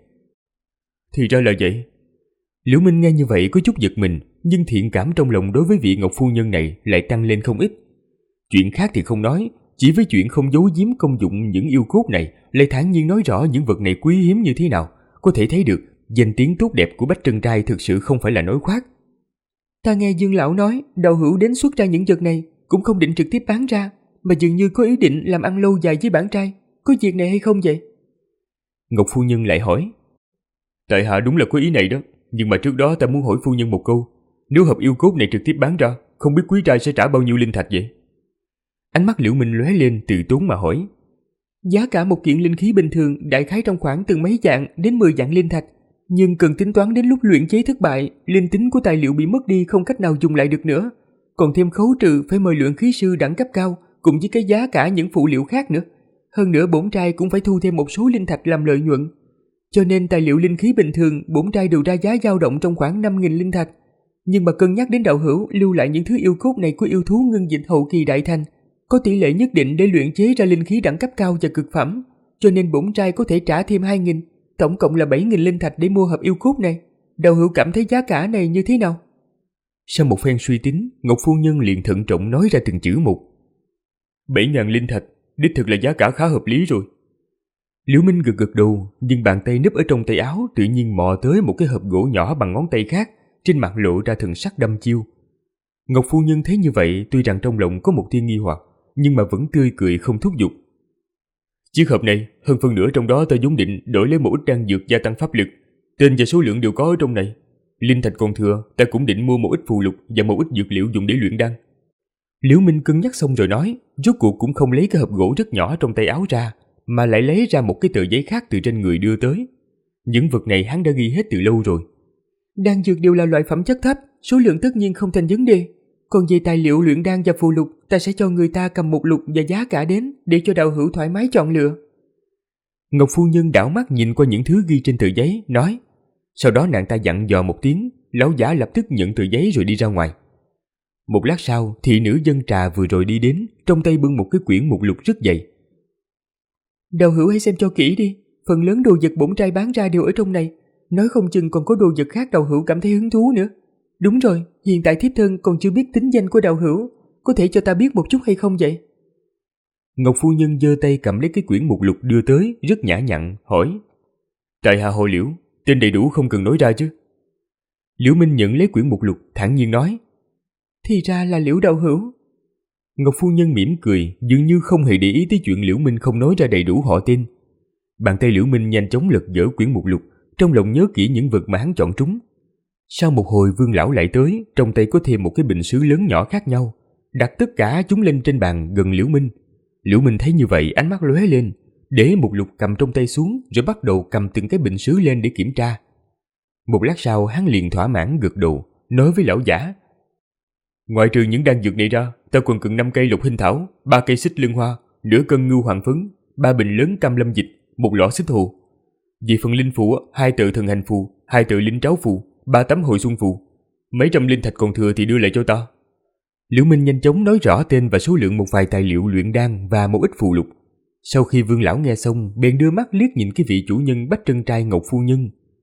Thì ra là vậy. Liễu Minh nghe như vậy có chút giật mình, nhưng thiện cảm trong lòng đối với vị Ngọc phu nhân này lại tăng lên không ít. Chuyện khác thì không nói, chỉ với chuyện không giấu giếm công dụng những yêu cốt này, lại thản nhiên nói rõ những vật này quý hiếm như thế nào, có thể thấy được danh tiếng tốt đẹp của Bách Trân Trai thực sự không phải là nói khoác. Ta nghe Dương lão nói, đạo hữu đến xuất ra những vật này cũng không định trực tiếp bán ra, mà dường như có ý định làm ăn lâu dài với bản trai, có việc này hay không vậy? Ngọc phu nhân lại hỏi. Tại hạ đúng là có ý này đó, nhưng mà trước đó ta muốn hỏi phu nhân một câu, nếu hộp yêu cốt này trực tiếp bán ra, không biết quý trai sẽ trả bao nhiêu linh thạch vậy? Ánh mắt Liễu Minh lóe lên từ tốn mà hỏi. Giá cả một kiện linh khí bình thường đại khái trong khoảng từ mấy vạn đến 10 vạn linh thạch, nhưng cần tính toán đến lúc luyện chế thất bại, linh tính của tài liệu bị mất đi không cách nào dùng lại được nữa, còn thêm khấu trừ phải mời luyện khí sư đẳng cấp cao cùng với cái giá cả những phụ liệu khác nữa. Hơn nữa bổn trai cũng phải thu thêm một số linh thạch làm lợi nhuận. Cho nên tài liệu linh khí bình thường bổn trai đều ra giá dao động trong khoảng 5.000 linh thạch. Nhưng mà cân nhắc đến đạo hữu lưu lại những thứ yêu cốt này của yêu thú ngân dịch hậu kỳ đại thành, có tỷ lệ nhất định để luyện chế ra linh khí đẳng cấp cao và cực phẩm, cho nên bổn trai có thể trả thêm 2.000, tổng cộng là 7.000 linh thạch để mua hộp yêu cốt này. Đạo hữu cảm thấy giá cả này như thế nào? Sau một phen suy tính, Ngọc phu nhân liền thận trọng nói ra từng chữ một. 7.000 linh thạch, đích thực là giá cả khá hợp lý rồi. Liễu Minh gật gật đầu, nhưng bàn tay núp ở trong tay áo tự nhiên mò tới một cái hộp gỗ nhỏ bằng ngón tay khác, trên mặt lộ ra thần sắc đăm chiêu. Ngọc phu nhân thấy như vậy, tuy rằng trong lòng có một tia nghi hoặc, nhưng mà vẫn tươi cười không thúc giục. Chiếc hộp này, hơn phân nửa trong đó ta vốn định đổi lấy một ít đan dược gia tăng pháp lực, tên và số lượng đều có ở trong này. Linh thạch còn thừa, ta cũng định mua một ít phù lục và một ít dược liệu dùng để luyện đan. Liễu Minh cân nhắc xong rồi nói, rốt cuộc cũng không lấy cái hộp gỗ rất nhỏ trong tay áo ra, mà lại lấy ra một cái tờ giấy khác từ trên người đưa tới. Những vật này hắn đã ghi hết từ lâu rồi. Đan dược đều là loại phẩm chất thấp, số lượng tất nhiên không thành vấn đề. Còn về tài liệu luyện đan và phù lục, ta sẽ cho người ta cầm một lục và giá cả đến, để cho đạo hữu thoải mái chọn lựa. Ngọc phu nhân đảo mắt nhìn qua những thứ ghi trên tờ giấy, nói. Sau đó nàng ta dặn dò một tiếng, lão giả lập tức nhận tờ giấy rồi đi ra ngoài. Một lát sau, thị nữ dân trà vừa rồi đi đến, trong tay bưng một cái quyển mục lục rất dày. Đạo hữu hãy xem cho kỹ đi, phần lớn đồ vật bổn trai bán ra đều ở trong này, nói không chừng còn có đồ vật khác đạo hữu cảm thấy hứng thú nữa. Đúng rồi, hiện tại thiếp thân còn chưa biết tính danh của đạo hữu, có thể cho ta biết một chút hay không vậy? Ngọc phu nhân giơ tay cầm lấy cái quyển mục lục đưa tới, rất nhã nhặn, hỏi. Tại hạ họ Liễu, tên đầy đủ không cần nói ra chứ? Liễu Minh nhận lấy quyển mục lục, thản nhiên nói. Thì ra là Liễu đạo hữu. Ngọc phu nhân mỉm cười, dường như không hề để ý tới chuyện Liễu Minh không nói ra đầy đủ họ tên. Bàn tay Liễu Minh nhanh chóng lật dở quyển mục lục, trong lòng nhớ kỹ những vật mà hắn chọn trúng. Sau một hồi Vương lão lại tới, trong tay có thêm một cái bình sứ lớn nhỏ khác nhau, đặt tất cả chúng lên trên bàn gần Liễu Minh. Liễu Minh thấy như vậy, ánh mắt lóe lên, để mục lục cầm trong tay xuống, rồi bắt đầu cầm từng cái bình sứ lên để kiểm tra. Một lát sau hắn liền thỏa mãn gật đầu, nói với lão giả. Ngoại trừ những đan dược này ra, ta còn cần 5 cây lục hình thảo, 3 cây xích lưng hoa, nửa cân ngưu hoàng phấn, 3 bình lớn cam lâm dịch, 1 lọ xích hồ. Về phần linh phù, 2 tờ thần hành phù, 2 tờ linh tráo phù, 3 tấm hồi xuân phù. Mấy trăm linh thạch còn thừa thì đưa lại cho ta. Liễu Minh nhanh chóng nói rõ tên và số lượng một vài tài liệu luyện đan và một ít phù lục. Sau khi Vương lão nghe xong, bèn đưa mắt liếc nhìn cái vị chủ nhân Bách Trân Trai Ngọc phu nhân,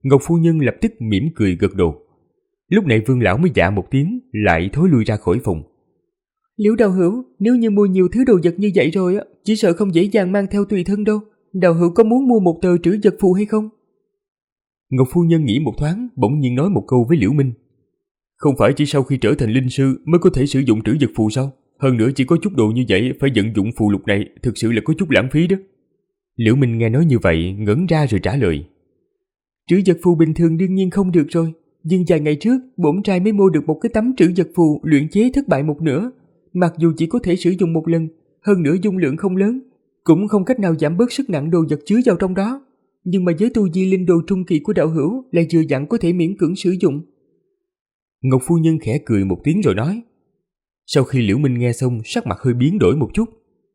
Ngọc phu nhân lập tức mỉm cười gật đầu. Lúc này Vương lão mới dạ một tiếng, lại thối lui ra khỏi phòng. Liễu đạo hữu, nếu như mua nhiều thứ đồ vật như vậy rồi á, chỉ sợ không dễ dàng mang theo tùy thân đâu. Đạo hữu có muốn mua một tờ trữ vật phù hay không? Ngọc phu nhân nghĩ một thoáng, bỗng nhiên nói một câu với Liễu Minh. Không phải chỉ sau khi trở thành linh sư mới có thể sử dụng trữ vật phù sao? Hơn nữa chỉ có chút đồ như vậy, phải vận dụng phù lục này, thực sự là có chút lãng phí đó. Liễu Minh nghe nói như vậy, ngẩn ra rồi trả lời. Trữ vật phù bình thường đương nhiên không được rồi, nhưng vài ngày trước, bổn trai mới mua được một cái tấm trữ vật phù luyện chế thất bại một nửa. Mặc dù chỉ có thể sử dụng một lần, hơn nữa dung lượng không lớn, cũng không cách nào giảm bớt sức nặng đồ vật chứa vào trong đó. Nhưng mà với tu vi linh đồ trung kỳ của đạo hữu lại vừa dặn có thể miễn cưỡng sử dụng. Ngọc phu nhân khẽ cười một tiếng rồi nói. Sau khi Liễu Minh nghe xong, sắc mặt hơi biến đổi một chút.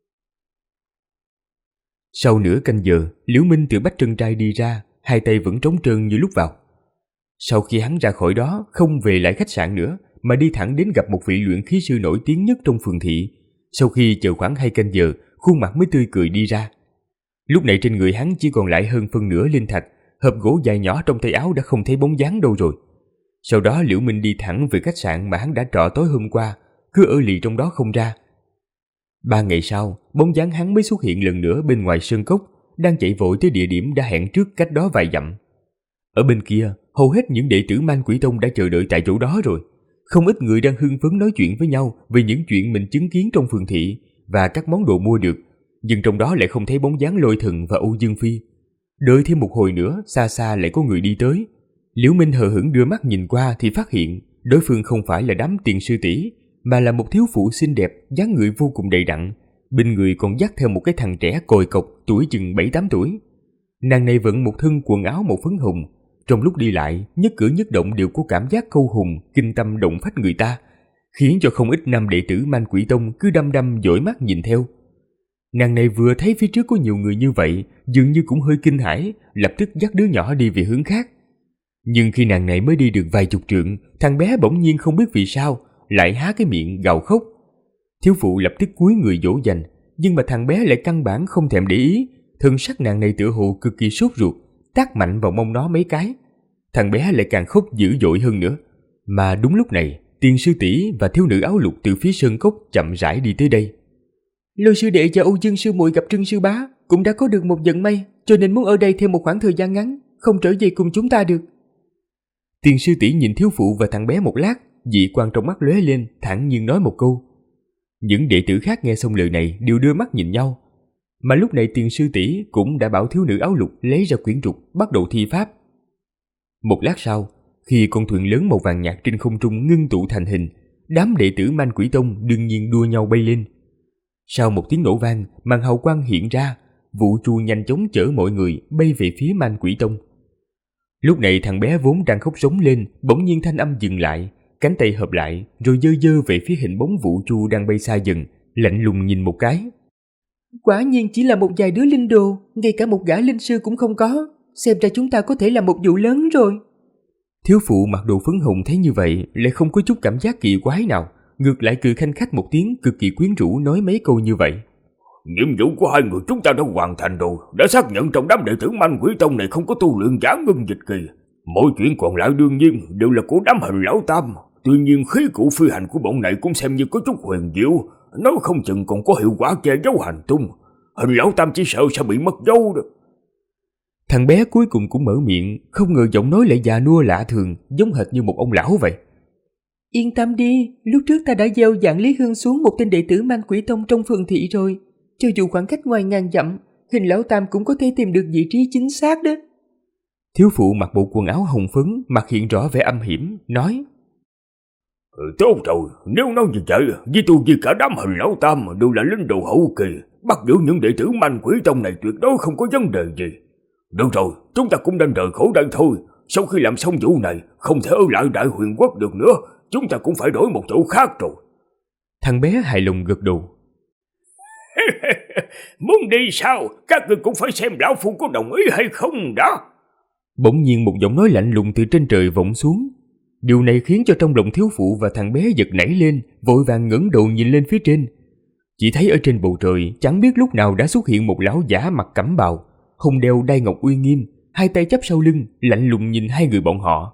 Sau nửa canh giờ, Liễu Minh từ Bách Trân Trai đi ra, hai tay vẫn trống trơn như lúc vào. Sau khi hắn ra khỏi đó, không về lại khách sạn nữa, mà đi thẳng đến gặp một vị luyện khí sư nổi tiếng nhất trong phường thị. Sau khi chờ khoảng 2 canh giờ, khuôn mặt mới tươi cười đi ra. Lúc này trên người hắn chỉ còn lại hơn phân nửa linh thạch, hộp gỗ dài nhỏ trong tay áo đã không thấy bóng dáng đâu rồi. Sau đó Liễu Minh đi thẳng về khách sạn mà hắn đã trọ tối hôm qua, cứ ở lì trong đó không ra. 3 ngày sau, bóng dáng hắn mới xuất hiện lần nữa bên ngoài sơn cốc, đang chạy vội tới địa điểm đã hẹn trước cách đó vài dặm. Ở bên kia, hầu hết những đệ tử Man Quỷ Tông đã chờ đợi tại chỗ đó rồi. Không ít người đang hưng phấn nói chuyện với nhau về những chuyện mình chứng kiến trong phường thị và các món đồ mua được, nhưng trong đó lại không thấy bóng dáng Lôi Thần và Âu Dương Phi. Đợi thêm một hồi nữa, xa xa lại có người đi tới. Liễu Minh hờ hững đưa mắt nhìn qua thì phát hiện đối phương không phải là đám tiền sư tỷ, mà là một thiếu phụ xinh đẹp, dáng người vô cùng đầy đặn, bên người còn dắt theo một cái thằng trẻ còi cọc tuổi chừng 7-8 tuổi. Nàng này vận một thân quần áo màu phấn hồng, trong lúc đi lại, nhất cử nhất động đều có cảm giác câu hùng, kinh tâm động phách người ta, khiến cho không ít nam đệ tử Man Quỷ Tông cứ đăm đăm dõi mắt nhìn theo. Nàng này vừa thấy phía trước có nhiều người như vậy, dường như cũng hơi kinh hãi, lập tức dắt đứa nhỏ đi về hướng khác. Nhưng khi nàng này mới đi được vài chục trượng, thằng bé bỗng nhiên không biết vì sao lại há cái miệng gào khóc. Thiếu phụ lập tức cúi người dỗ dành, nhưng mà thằng bé lại căn bản không thèm để ý. Thân sắc nàng này tựa hồ cực kỳ sốt ruột, tát mạnh vào mông nó mấy cái. Thằng bé lại càng khóc dữ dội hơn nữa. Mà đúng lúc này, Tiền sư tỷ và thiếu nữ áo lục từ phía sơn cốc chậm rãi đi tới đây. Lôi sư đệ và Âu Dương sư muội gặp Trưng sư bá cũng đã có được một vận may, cho nên muốn ở đây thêm một khoảng thời gian ngắn, không trở về cùng chúng ta được. Tiền sư tỷ nhìn thiếu phụ và thằng bé một lát, dị quang trong mắt lóe lên, thản nhiên nói một câu. Những đệ tử khác nghe xong lời này đều đưa mắt nhìn nhau. Mà lúc này tiền sư tỷ cũng đã bảo thiếu nữ áo lục lấy ra quyển trục, bắt đầu thi pháp. Một lát sau, khi con thuyền lớn màu vàng nhạt trên không trung ngưng tụ thành hình, đám đệ tử Man Quỷ Tông đương nhiên đua nhau bay lên. Sau một tiếng nổ vang, màn hào quang hiện ra, Vũ Tru nhanh chóng chở mọi người bay về phía Man Quỷ Tông. Lúc này thằng bé vốn đang khóc rống lên, bỗng nhiên thanh âm dừng lại, cánh tay hợp lại, rồi giơ giơ về phía hình bóng Vũ Tru đang bay xa dần, lạnh lùng nhìn một cái. Quả nhiên chỉ là một vài đứa linh đồ, ngay cả một gã linh sư cũng không có, xem ra chúng ta có thể làm một vụ lớn rồi. Thiếu phụ mặc đồ phấn hồng thấy như vậy lại không có chút cảm giác kỳ quái nào, ngược lại cười khanh khách một tiếng, cực kỳ quyến rũ nói mấy câu như vậy. Nhiệm vụ của hai người chúng ta đã hoàn thành rồi, đã xác nhận trong đám đệ tử Man Quỷ Tông này không có tu luyện giả ngưng dịch kỳ. Mọi chuyện còn lại đương nhiên đều là của đám Hình Lão Tam. Tuy nhiên khí cụ phi hành của bọn này cũng xem như có chút huyền diệu, nói không chừng còn có hiệu quả che giấu hành tung. Hình Lão Tam chỉ sợ sẽ bị mất dấu đó. Thằng bé cuối cùng cũng mở miệng, không ngờ giọng nói lại già nua lạ thường, giống hệt như một ông lão vậy. Yên tâm đi, lúc trước ta đã gieo dạng Lý Hương xuống một tên đệ tử Man Quỷ Tông trong phường thị rồi. Cho dù khoảng cách ngoài ngàn dặm, Hình Lão Tam cũng có thể tìm được vị trí chính xác đó. Thiếu phụ mặc bộ quần áo hồng phấn, mặt hiện rõ vẻ âm hiểm, nói. Tốt rồi, nếu nói như vậy, với tôi vì cả đám Hình Lão Tam đều là linh đồ hậu kỳ, bắt giữ những đệ tử Man Quỷ Tông này tuyệt đối không có vấn đề gì. Được rồi, chúng ta cũng đang rời khỏi đây thôi. Sau khi làm xong vụ này, không thể ở lại Đại Huyền Quốc được nữa, chúng ta cũng phải đổi một chỗ khác rồi. Thằng bé hài lòng gật đầu. Muốn đi sao? Các người cũng phải xem lão phu có đồng ý hay không đó. Bỗng nhiên một giọng nói lạnh lùng từ trên trời vọng xuống. Điều này khiến cho trong lòng thiếu phụ và thằng bé giật nảy lên, vội vàng ngẩng đầu nhìn lên phía trên. Chỉ thấy ở trên bầu trời chẳng biết lúc nào đã xuất hiện một lão giả mặc cẩm bào, hồng đeo đai ngọc uy nghiêm, hai tay chắp sau lưng, lạnh lùng nhìn hai người bọn họ.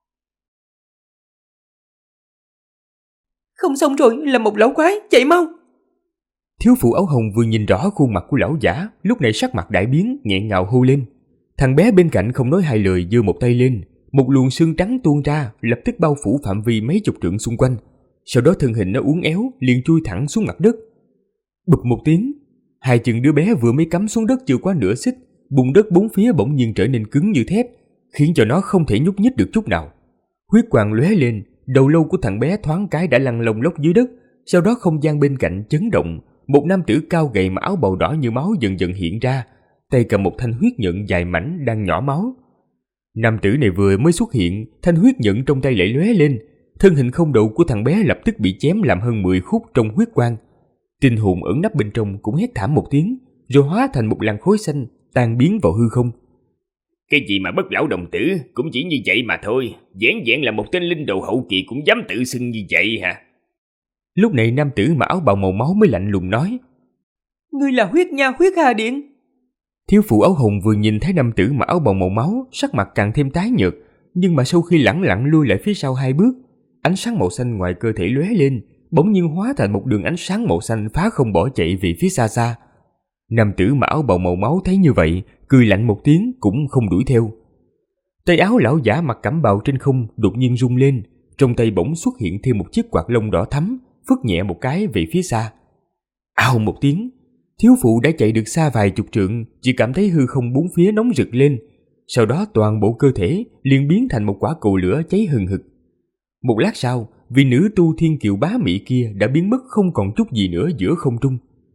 Không xong rồi, là một lão quái, chạy mau! Thiếu phụ áo hồng vừa nhìn rõ khuôn mặt của lão giả, lúc này sắc mặt đại biến, nghẹn ngào hô lên. Thằng bé bên cạnh không nói hai lời, giơ một tay lên, một luồng xương trắng tuôn ra, lập tức bao phủ phạm vi mấy chục trượng xung quanh. Sau đó thân hình nó uốn éo, liền chui thẳng xuống mặt đất. Bụp một tiếng, hai chân đứa bé vừa mới cắm xuống đất chưa quá nửa xích, bùn đất bốn phía bỗng nhiên trở nên cứng như thép, khiến cho nó không thể nhúc nhích được chút nào. Huyết quang lóe lên, đầu lâu của thằng bé thoáng cái đã lăn lông lốc dưới đất. Sau đó không gian bên cạnh chấn động, một nam tử cao gầy mà áo bào đỏ như máu dần dần hiện ra, tay cầm một thanh huyết nhận dài mảnh đang nhỏ máu. Nam tử này vừa mới xuất hiện, thanh huyết nhận trong tay lại lóe lên, thân hình không đầu của thằng bé lập tức bị chém làm hơn 10 khúc trong huyết quang. Tinh hồn ẩn nấp bên trong cũng hét thảm một tiếng, rồi hóa thành một làn khói xanh tan biến vào hư không. Cái gì mà bất lão đồng tử, cũng chỉ như vậy mà thôi. Vẻn vẹn là một tên linh đồ hậu kỳ cũng dám tự xưng như vậy hả? Lúc này nam tử mà áo bào màu máu mới lạnh lùng nói: Ngươi là huyết nha, huyết hà điện. Thiếu phụ áo hồng vừa nhìn thấy nam tử mà áo bào màu máu, sắc mặt càng thêm tái nhợt, nhưng mà sau khi lẳng lặng lui lại phía sau 2 bước, ánh sáng màu xanh ngoài cơ thể lóe lên, bỗng nhiên hóa thành một đường ánh sáng màu xanh phá không bỏ chạy về phía xa xa. Nam tử mà áo bào màu máu thấy như vậy, cười lạnh một tiếng cũng không đuổi theo. Tay áo lão giả mặc cẩm bào trên không đột nhiên rung lên, trong tay bỗng xuất hiện thêm một chiếc quạt lông đỏ thắm, phất nhẹ một cái về phía xa. Ào một tiếng, thiếu phụ đã chạy được xa vài chục trượng, chỉ cảm thấy hư không bốn phía nóng rực lên, sau đó toàn bộ cơ thể liền biến thành một quả cầu lửa cháy hừng hực. Một lát sau, vị nữ tu thiên kiều bá mỹ kia đã biến mất không còn chút gì nữa giữa không trung.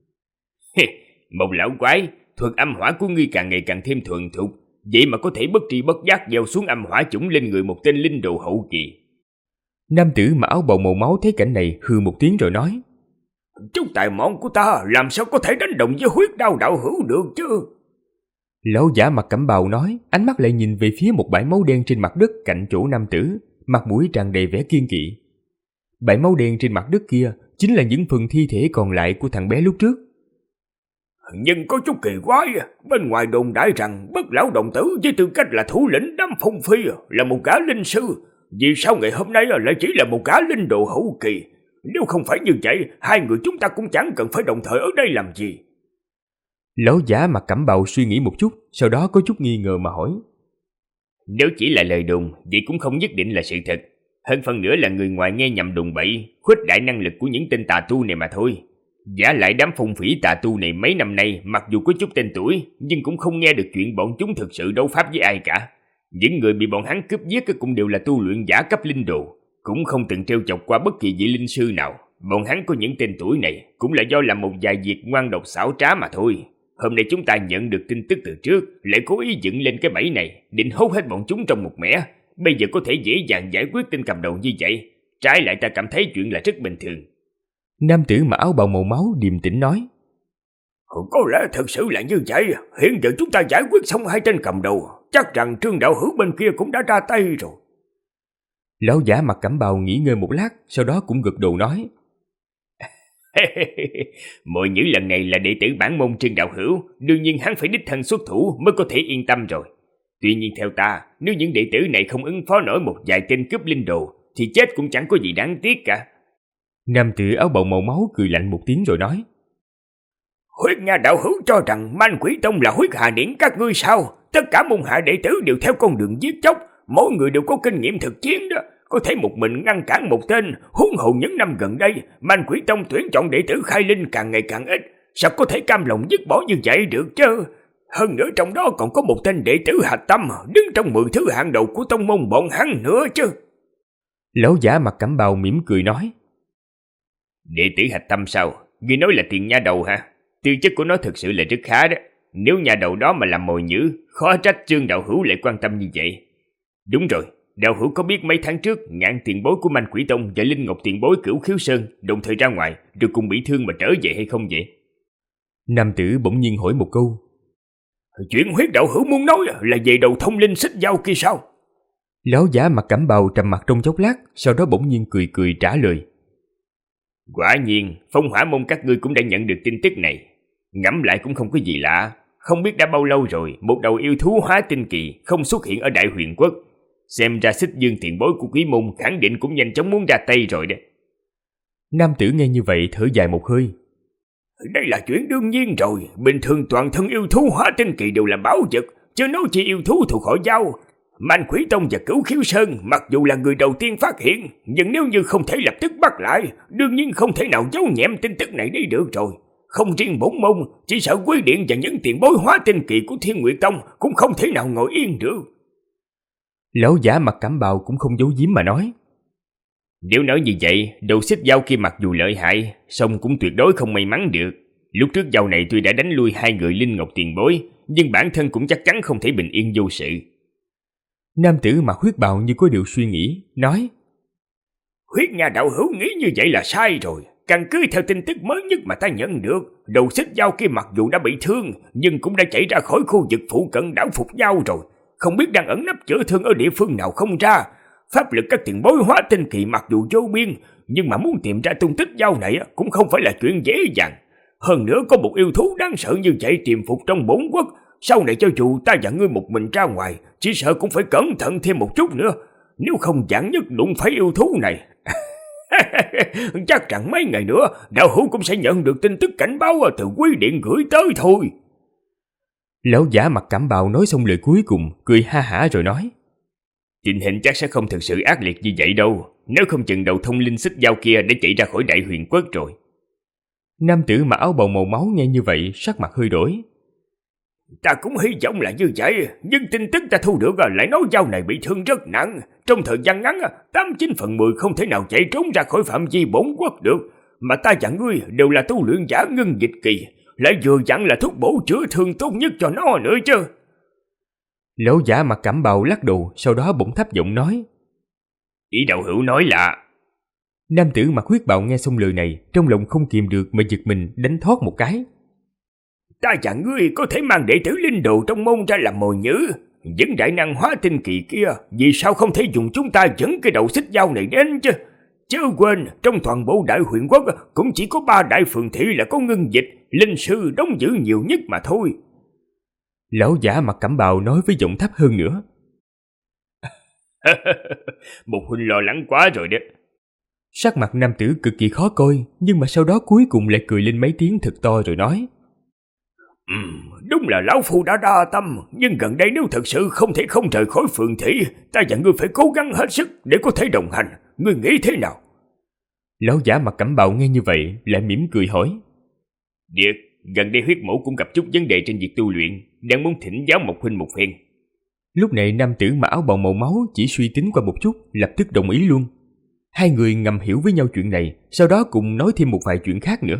Một lão quái, thuật âm hỏa của ngươi càng ngày càng thêm thuần thục, vậy mà có thể bất tri bất giác gieo xuống âm hỏa chủng lên người một tên linh đồ hậu kỳ. Nam tử mà áo bào màu máu thấy cảnh này hừ một tiếng rồi nói: Chút tài mọn của ta làm sao có thể đánh đồng với huyết đao đạo hữu được chứ? Lão giả mặc cẩm bào nói, ánh mắt lại nhìn về phía một bãi máu đen trên mặt đất cạnh chỗ nam tử, mặt mũi tràn đầy vẻ kiên kỵ. Bãi máu đen trên mặt đất kia chính là những phần thi thể còn lại của thằng bé lúc trước. Nhưng có chút kỳ quái, bên ngoài đồn đại rằng bất lão đồng tử với tư cách là thủ lĩnh đám phong phi là một gã linh sư, vì sao ngày hôm nay lại chỉ là một gã linh đồ hậu kỳ? Nếu không phải như vậy, hai người chúng ta cũng chẳng cần phải đồng thời ở đây làm gì. Lão giả mặc cẩm bào suy nghĩ một chút, sau đó có chút nghi ngờ mà hỏi: Nếu chỉ là lời đồn, vậy cũng không nhất định là sự thật. Hơn phần nữa là người ngoài nghe nhầm đồn bậy, khuếch đại năng lực của những tên tà tu này mà thôi. Giả lại đám phong phỉ tà tu này mấy năm nay mặc dù có chút tên tuổi, nhưng cũng không nghe được chuyện bọn chúng thực sự đấu pháp với ai cả. Những người bị bọn hắn cướp giết cũng đều là tu luyện giả cấp linh đồ, cũng không từng trêu chọc qua bất kỳ vị linh sư nào. Bọn hắn có những tên tuổi này cũng là do làm một vài việc ngoan độc xảo trá mà thôi. Hôm nay chúng ta nhận được tin tức từ trước, lại cố ý dựng lên cái bẫy này, định hốt hết bọn chúng trong một mẻ. Bây giờ có thể dễ dàng giải quyết tên cầm đầu như vậy, trái lại ta cảm thấy chuyện là rất bình thường. Nam tử mà áo bào màu máu điềm tĩnh nói: Có lẽ thật sự là như vậy. Hiện giờ chúng ta giải quyết xong hai tên cầm đầu, chắc rằng Trương đạo hữu bên kia cũng đã ra tay rồi. Lão giả mặc cẩm bào nghỉ ngơi một lát, sau đó cũng gật đầu nói: Mội nhữ lần này là đệ tử bản môn Trương đạo hữu, đương nhiên hắn phải đích thân xuất thủ mới có thể yên tâm rồi. Tuy nhiên theo ta, nếu những đệ tử này không ứng phó nổi một vài tên cướp linh đồ, thì chết cũng chẳng có gì đáng tiếc cả. Nam tử áo bào màu máu cười lạnh một tiếng rồi nói: Huyết Nha đạo hữu cho rằng Man Quỷ Tông là huyết hà điển các ngươi sao? Tất cả môn hạ đệ tử đều theo con đường giết chóc, mỗi người đều có kinh nghiệm thực chiến đó, có thể một mình ngăn cản một tên. Huống hồ những năm gần đây, Man Quỷ Tông tuyển chọn đệ tử khai linh càng ngày càng ít, sao có thể cam lòng dứt bỏ như vậy được chứ? Hơn nữa trong đó còn có một tên đệ tử hạch tâm đứng trong 10 thứ hạng đầu của tông môn bọn hắn nữa chứ. Lão giả mặc cẩm bào mỉm cười nói: Đệ tử hạch tâm sao? Ngươi nói là tiền nha đầu hả? Tư chất của nó thực sự là rất khá đó. Nếu nhà đầu đó mà làm mồi nhữ, khó trách Trương đạo hữu lại quan tâm như vậy. Đúng rồi, đạo hữu có biết mấy tháng trước Ngạn tiền bối của Man Quỷ Tông và Linh Ngọc tiền bối Cửu Khiếu Sơn đồng thời ra ngoài rồi cùng bị thương mà trở về hay không vậy? Nam tử bỗng nhiên hỏi một câu: Chuyện huyết đạo hữu muốn nói là về đầu thông linh xích giao kia sao? Lão giả mặc cẩm bào trầm mặt trong chốc lát, sau đó bỗng nhiên cười cười trả lời: Quả nhiên, Phong Hỏa môn các ngươi cũng đã nhận được tin tức này. Ngẫm lại cũng không có gì lạ. Không biết đã bao lâu rồi một đầu yêu thú hóa tinh kỳ không xuất hiện ở Đại Huyền Quốc. Xem ra Xích Dương tiền bối của Quý Môn khẳng định cũng nhanh chóng muốn ra tay rồi đấy. Nam tử nghe như vậy thở dài một hơi. Đây là chuyện đương nhiên rồi. Bình thường toàn thân yêu thú hóa tinh kỳ đều là báu vật, chứ nói chỉ yêu thú thuộc họ Dao. Man Quỷ Tông và Cửu Khiếu Sơn mặc dù là người đầu tiên phát hiện, nhưng nếu như không thể lập tức bắt lại, đương nhiên không thể nào giấu nhẹm tin tức này đi được rồi. Không riêng bổn môn, chỉ sợ Quý Điện và những tiền bối hóa tinh kỳ của Thiên Nguyệt Tông cũng không thể nào ngồi yên được. Lão giả mặc cẩm bào cũng không giấu giếm mà nói. Nếu nói như vậy, đầu Xích Dao kia mặc dù lợi hại, song cũng tuyệt đối không may mắn được. Lúc trước Dao này tuy đã đánh lui 2 người Linh Ngọc tiền bối, nhưng bản thân cũng chắc chắn không thể bình yên vô sự. Nam tử mặc huyết bào như có điều suy nghĩ, nói. Huyết nhà đạo hữu nghĩ như vậy là sai rồi. Căn cứ theo tin tức mới nhất mà ta nhận được, đầu Xích Dao kia mặc dù đã bị thương, nhưng cũng đã chạy ra khỏi khu vực phụ cận đảo Phục Giao rồi. Không biết đang ẩn nấp chữa thương ở địa phương nào không ra. Pháp lực các tiền bối hóa tinh kỳ mặc dù vô biên, nhưng mà muốn tìm ra tung tích Dao này cũng không phải là chuyện dễ dàng. Hơn nữa có một yêu thú đáng sợ như vậy tiềm phục trong bổn quốc, sau này cho dù ta và ngươi một mình ra ngoài, chỉ sợ cũng phải cẩn thận thêm một chút nữa. Nếu không vạn nhất đụng phải yêu thú này, chắc rằng mấy ngày nữa đạo hữu cũng sẽ nhận được tin tức cảnh báo từ Quý Điện gửi tới thôi. Lão giả mặc cẩm bào nói xong lời cuối cùng, cười ha hả rồi nói. Tình hình chắc sẽ không thực sự ác liệt như vậy đâu. Nếu không chừng đầu thông linh Xích Dao kia đã chạy ra khỏi Đại Huyền Quốc rồi. Nam tử mặc áo bào màu máu nghe như vậy, sắc mặt hơi đổi. Ta cũng hy vọng là như vậy, nhưng tin tức ta thu được lại nói Dao này bị thương rất nặng. Trong thời gian ngắn, 89/10 không thể nào chạy trốn ra khỏi phạm vi bổn quốc được. Mà ta và ngươi đều là tu luyện giả ngưng dịch kỳ, lại vừa dặn là thuốc bổ chữa thương tốt nhất cho nó nữa chứ. Lão giả mặc cẩm bào lắc đầu, sau đó bỗng thấp giọng nói. Ý đạo hữu nói là... Nam tử mặc huyết bào nghe xong lời này, trong lòng không kìm được mà giật mình đánh thoát một cái. Ta và ngươi có thể mang đệ tử linh đồ trong môn ra làm mồi nhử. Những đại năng hóa tinh kỳ kia, vì sao không thể dùng chúng ta dẫn cái đầu Xích Dao này đến chứ? Chớ quên, trong toàn bộ Đại Huyền Quốc cũng chỉ có 3 đại phường thị là có ngưng dịch, linh sư đóng giữ nhiều nhất mà thôi. Lão giả mặc cẩm bào nói với giọng thấp hơn nữa. Một huynh lo lắng quá rồi đấy. Sắc mặt nam tử cực kỳ khó coi, nhưng mà sau đó cuối cùng lại cười lên mấy tiếng thật to rồi nói. Đúng là lão phu đã đa tâm, nhưng gần đây nếu thật sự không thể không rời khỏi phường thị, ta và ngươi phải cố gắng hết sức để có thể đồng hành. Ngươi nghĩ thế nào? Lão giả mặc cẩm bào nghe như vậy lại mỉm cười hỏi. Được, gần đây huyết mẫu cũng gặp chút vấn đề trên việc tu luyện, đang muốn thỉnh giáo một huynh một phen. Lúc này nam tử mặc áo bào màu máu chỉ suy tính qua một chút, lập tức đồng ý luôn. Hai người ngầm hiểu với nhau chuyện này, sau đó cùng nói thêm một vài chuyện khác nữa.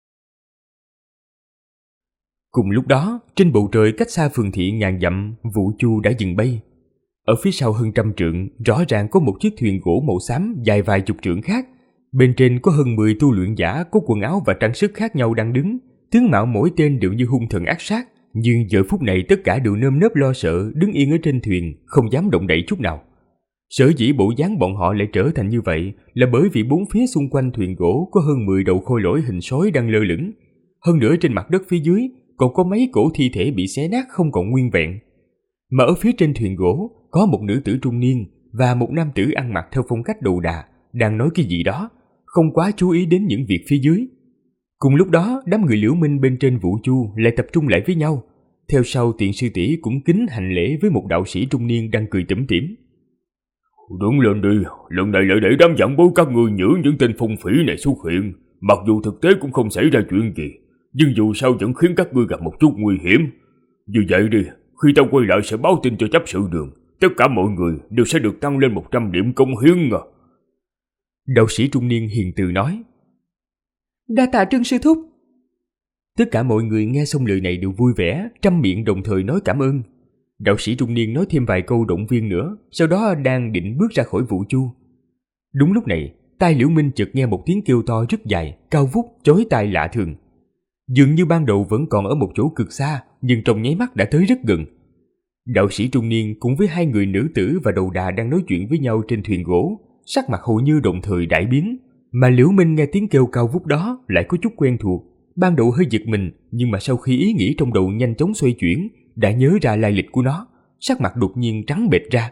Cùng lúc đó, trên bầu trời cách xa phường thị ngàn dặm, Vũ Chu đã dừng bay. Ở phía sau hơn 100 trượng, rõ ràng có một chiếc thuyền gỗ màu xám dài vài chục trượng khác. Bên trên có hơn 10 tu luyện giả có quần áo và trang sức khác nhau đang đứng. Tướng mạo mỗi tên đều như hung thần ác sát, nhưng giờ phút này tất cả đều nơm nớp lo sợ, đứng yên ở trên thuyền, không dám động đậy chút nào. Sở dĩ bộ dáng bọn họ lại trở thành như vậy là bởi vì bốn phía xung quanh thuyền gỗ có hơn 10 đầu khôi lỗi hình sói đang lơ lửng. Hơn nữa trên mặt đất phía dưới còn có mấy cổ thi thể bị xé nát không còn nguyên vẹn. Mà ở phía trên thuyền gỗ có một nữ tử trung niên và một nam tử ăn mặc theo phong cách đồ đà đang nói cái gì đó, không quá chú ý đến những việc phía dưới. Cùng lúc đó, đám người Liễu Minh bên trên Vũ Chu lại tập trung lại với nhau. Theo sau Tiện sư tỷ cũng kính hành lễ với một đạo sĩ trung niên đang cười tủm tỉm. Đứng lên đi, lần này lại để đám giảng bối các ngươi nhử những tên phong phỉ này xuất hiện. Mặc dù thực tế cũng không xảy ra chuyện gì, nhưng dù sao vẫn khiến các ngươi gặp một chút nguy hiểm. Như vậy đi, khi ta quay lại sẽ báo tin cho chấp sự đường. Tất cả mọi người đều sẽ được tăng lên 100 điểm công hiến à. Đạo sĩ trung niên hiền từ nói. Đa tạ Trương sư thúc. Tất cả mọi người nghe xong lời này đều vui vẻ, trăm miệng đồng thời nói cảm ơn. Đạo sĩ trung niên nói thêm vài câu động viên nữa, sau đó đang định bước ra khỏi Vũ Chu. Đúng lúc này, tai Liễu Minh chợt nghe một tiếng kêu to rất dài, cao vút, chói tai lạ thường. Dường như ban đầu vẫn còn ở một chỗ cực xa, nhưng trong nháy mắt đã tới rất gần. Đạo sĩ trung niên cùng với hai người nữ tử và đầu đà đang nói chuyện với nhau trên thuyền gỗ, sắc mặt hầu như đồng thời đại biến. Mà Liễu Minh nghe tiếng kêu cao vút đó lại có chút quen thuộc, Ban đầu hơi giật mình, nhưng mà sau khi ý nghĩ trong đầu nhanh chóng xoay chuyển, đã nhớ ra lai lịch của nó, sắc mặt đột nhiên trắng bệch ra.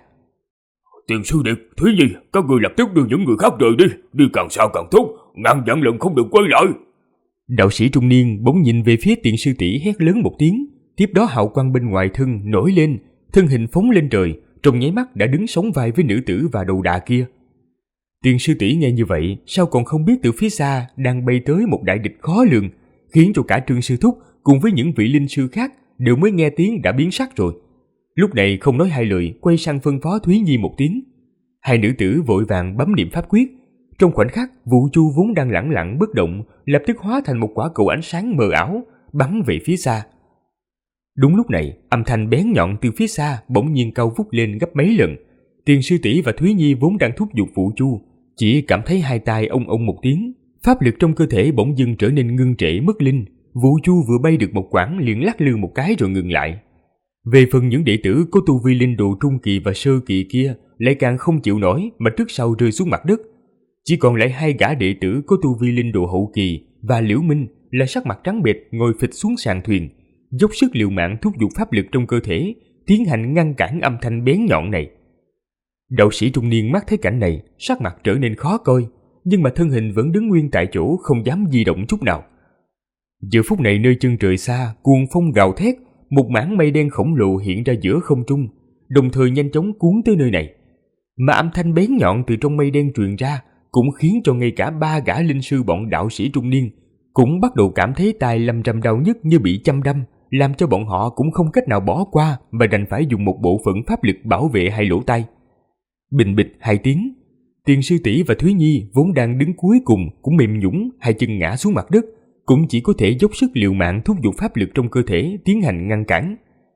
Tiền sư điệt, Thúy Nhi, các người lập tức đưa những người khác rời đi càng xa càng tốt, ngàn vạn lần không được quay lại. Đạo sĩ trung niên bỗng nhìn về phía Tiền sư tỷ hét lớn một tiếng, tiếp đó hào quang bên ngoài thân nổi lên, thân hình phóng lên trời, trong nháy mắt đã đứng sóng vai với nữ tử và đầu đà kia. Tiền sư tỷ nghe như vậy, sao còn không biết từ phía xa đang bay tới một đại địch khó lường, khiến cho cả Trương sư thúc cùng với những vị linh sư khác đều mới nghe tiếng đã biến sắc rồi. Lúc này không nói hai lời, quay sang phân phó Thúy Nhi một tiếng. Hai nữ tử vội vàng bấm niệm pháp quyết. Trong khoảnh khắc, Vũ Chu vốn đang lẳng lặng bất động, lập tức hóa thành một quả cầu ánh sáng mờ ảo, bắn về phía xa. Đúng lúc này, âm thanh bén nhọn từ phía xa bỗng nhiên cao vút lên gấp mấy lần. Tiền sư tỷ và Thúy Nhi vốn đang thúc giục Vũ Chu, chỉ cảm thấy hai tai ông một tiếng, pháp lực trong cơ thể bỗng dưng trở nên ngưng trệ mất linh. Vũ Chu vừa bay được một quãng liền lắc lư một cái rồi ngừng lại. Về phần những đệ tử có tu vi linh đồ trung kỳ và sơ kỳ kia lại càng không chịu nổi mà trước sau rơi xuống mặt đất. Chỉ còn lại hai gã đệ tử có tu vi linh đồ hậu kỳ và Liễu Minh là sắc mặt trắng bệch ngồi phịch xuống sàn thuyền, dốc sức liều mạng thúc giục pháp lực trong cơ thể, tiến hành ngăn cản âm thanh bén nhọn này. Đạo sĩ trung niên mắt thấy cảnh này, sắc mặt trở nên khó coi, nhưng mà thân hình vẫn đứng nguyên tại chỗ không dám di động chút nào. Giờ phút này nơi chân trời xa, cuồng phong gào thét, một mảng mây đen khổng lồ hiện ra giữa không trung, đồng thời nhanh chóng cuốn tới nơi này. Mà âm thanh bén nhọn từ trong mây đen truyền ra cũng khiến cho ngay cả ba gã linh sư bọn đạo sĩ trung niên cũng bắt đầu cảm thấy tai lăm răm đau nhức như bị châm đâm, làm cho bọn họ cũng không cách nào bỏ qua mà đành phải dùng một bộ phận pháp lực bảo vệ hai lỗ tai. Bình bịch hai tiếng, Tiền sư tỷ và Thúy Nhi vốn đang đứng cuối cùng cũng mềm nhũn, hai chân ngã xuống mặt đất, cũng chỉ có thể dốc sức liều mạng thúc giục pháp lực trong cơ thể tiến hành ngăn cản.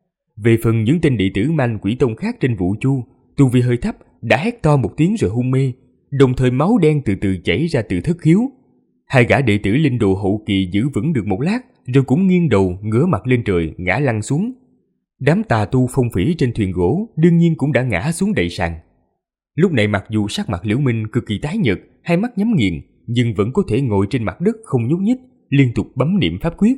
Về phần những tên đệ tử Man Quỷ Tông khác trên Vũ Chu, tu vi hơi thấp đã hét to một tiếng rồi hôn mê, đồng thời máu đen từ từ chảy ra từ thất khiếu. Hai gã đệ tử linh đồ hậu kỳ giữ vững được một lát, rồi cũng nghiêng đầu ngửa mặt lên trời ngã lăn xuống. Đám tà tu phong phỉ trên thuyền gỗ đương nhiên cũng đã ngã xuống đầy sàn. Lúc này mặc dù sắc mặt Liễu Minh cực kỳ tái nhợt, hai mắt nhắm nghiền, nhưng vẫn có thể ngồi trên mặt đất không nhúc nhích, liên tục bấm niệm pháp quyết.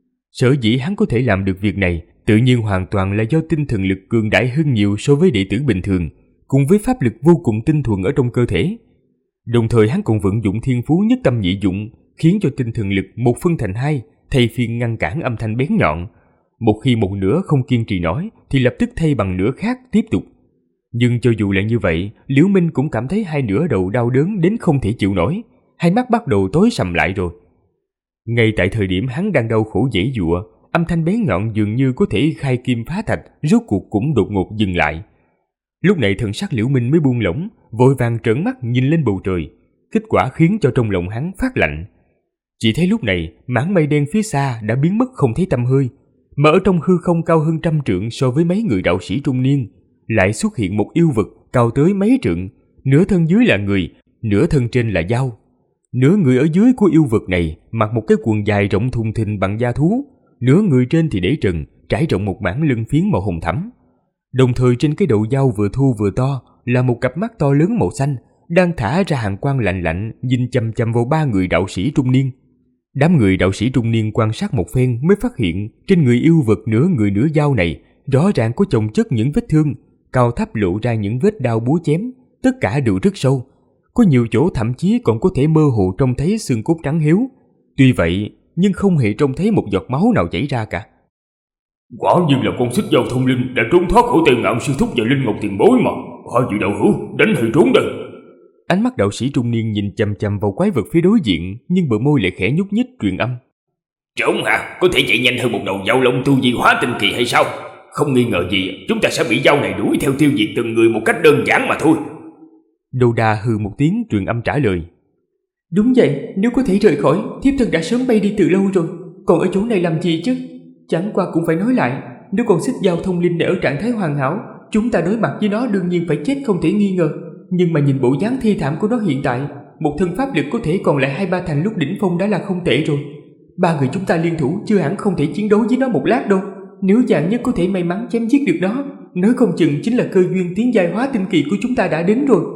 Sở dĩ hắn có thể làm được việc này, tự nhiên hoàn toàn là do tinh thần lực cường đại hơn nhiều so với đệ tử bình thường, cùng với pháp lực vô cùng tinh thuần ở trong cơ thể. Đồng thời hắn còn vận dụng thiên phú nhất tâm nhị dụng, khiến cho tinh thần lực một phân thành hai, thay phiên ngăn cản âm thanh bén nhọn. Một khi một nửa không kiên trì nổi thì lập tức thay bằng nửa khác tiếp tục. Nhưng cho dù là như vậy, Liễu Minh cũng cảm thấy hai nửa đầu đau đớn đến không thể chịu nổi, hai mắt bắt đầu tối sầm lại rồi. Ngay tại thời điểm hắn đang đau khổ giãy giụa, âm thanh bén nhọn dường như có thể khai kim phá thạch, rốt cuộc cũng đột ngột dừng lại. Lúc này thần sắc Liễu Minh mới buông lỏng, vội vàng trợn mắt nhìn lên bầu trời, kết quả khiến cho trong lòng hắn phát lạnh. Chỉ thấy lúc này mảng mây đen phía xa đã biến mất không thấy tăm hơi, mà ở trong hư không cao hơn 100 trượng so với mấy người đạo sĩ trung niên, lại xuất hiện một yêu vật cao tới mấy trượng, nửa thân dưới là người, nửa thân trên là dao. Nửa người ở dưới của yêu vật này mặc một cái quần dài rộng thùng thình bằng da thú, nửa người trên thì để trần, trải rộng một mảng lân phiến màu hồng thẫm. Đồng thời trên cái đầu dao vừa thô vừa to là một cặp mắt to lớn màu xanh, đang thả ra hàn quang lạnh lạnh nhìn chằm chằm vào ba người đạo sĩ trung niên. Đám người đạo sĩ trung niên quan sát một phen mới phát hiện trên người yêu vật nửa người nửa dao này rõ ràng có chồng chất những vết thương, cao thấp lộ ra những vết đao búa chém, tất cả đều rất sâu. Có nhiều chỗ thậm chí còn có thể mơ hồ trông thấy xương cốt trắng hiếu. Tuy vậy, nhưng không hề trông thấy một giọt máu nào chảy ra cả. Quả nhiên là con xích dao thông linh đã trốn thoát khỏi tay Ngạn sư thúc và Linh Ngọc tiền bối mà. Hai vị đạo hữu đánh hay trốn đây? Ánh mắt đạo sĩ trung niên nhìn chằm chằm vào quái vật phía đối diện, nhưng bờ môi lại khẽ nhúc nhích truyền âm. Trốn hả? Có thể chạy nhanh hơn một đầu dao long tu vi hóa tinh kỳ hay sao? Không nghi ngờ gì, chúng ta sẽ bị dao này đuổi theo tiêu diệt từng người một cách đơn giản mà thôi. Đầu đà hừ một tiếng truyền âm trả lời. Đúng vậy, nếu có thể rời khỏi, thiếp thân đã sớm bay đi từ lâu rồi. Còn ở chỗ này làm gì chứ? Chẳng qua cũng phải nói lại, nếu con xích dao thông linh này ở trạng thái hoàn hảo, chúng ta đối mặt với nó đương nhiên phải chết không thể nghi ngờ. Nhưng mà nhìn bộ dáng thê thảm của nó hiện tại, một thân pháp lực có thể còn lại 2-3 thành lúc đỉnh phong đã là không tệ rồi. Ba người chúng ta liên thủ chưa hẳn không thể chiến đấu với nó một lát đâu. Nếu dạng nhất có thể may mắn chém giết được nó, nói không chừng chính là cơ duyên tiến giai hóa tinh kỳ của chúng ta đã đến rồi.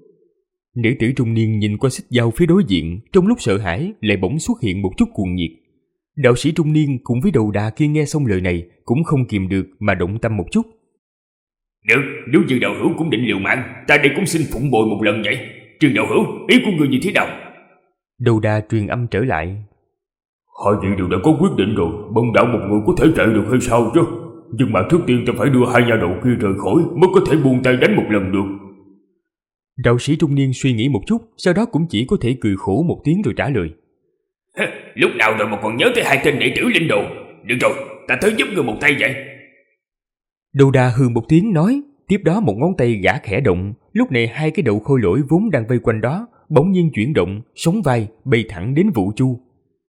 Nữ tử trung niên nhìn qua xích dao phía đối diện, trong lúc sợ hãi lại bỗng xuất hiện một chút cuồng nhiệt. Đạo sĩ trung niên cùng với đầu đà kia nghe xong lời này cũng không kìm được mà động tâm một chút. Được, nếu như đạo hữu cũng định liều mạng, ta đây cũng xin phụng bồi một lần vậy. Trương đạo hữu, ý của người như thế nào? Đầu đà truyền âm trở lại. Hai vị đều đã có quyết định rồi, bần đạo một người có thể chạy được hay sao chứ? Nhưng mà trước tiên ta phải đưa hai nhà đầu kia rời khỏi mới có thể buông tay đánh một lần được. Đạo sĩ trung niên suy nghĩ một chút, sau đó cũng chỉ có thể cười khổ một tiếng rồi trả lời. Lúc nào rồi mà còn nhớ tới hai tên đệ tử linh đồ? Được rồi, ta tới giúp người một tay vậy. Đầu đà hừ một tiếng nói, tiếp đó một ngón tay gã khẽ động. Lúc này hai cái đầu khôi lỗi vốn đang vây quanh đó bỗng nhiên chuyển động, sóng vai bay thẳng đến Vũ Chu.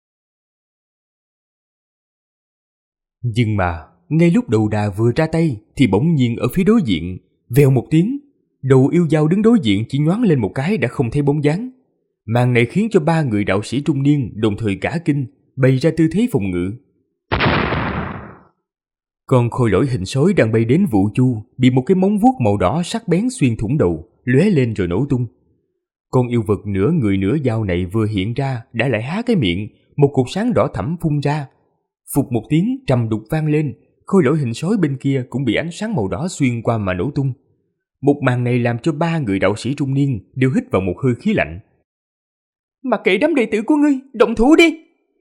Nhưng mà ngay lúc đầu đà vừa ra tay thì bỗng nhiên ở phía đối diện, vèo một tiếng, đầu yêu dao đứng đối diện chỉ nhoáng lên một cái đã không thấy bóng dáng. Màn này khiến cho ba người đạo sĩ trung niên đồng thời cả kinh, bày ra tư thế phòng ngự. Con khôi lỗi hình sói đang bay đến Vũ Chu bị một cái móng vuốt màu đỏ sắc bén xuyên thủng đầu, lóe lên rồi nổ tung. Con yêu vật nửa người nửa dao này vừa hiện ra đã lại há cái miệng, một cột sáng đỏ thẫm phun ra. Phụt một tiếng trầm đục vang lên, khôi lỗi hình sói bên kia cũng bị ánh sáng màu đỏ xuyên qua mà nổ tung. Một màn này làm cho ba người đạo sĩ trung niên đều hít vào một hơi khí lạnh. Mặc kệ đám đệ tử của ngươi, động thủ đi!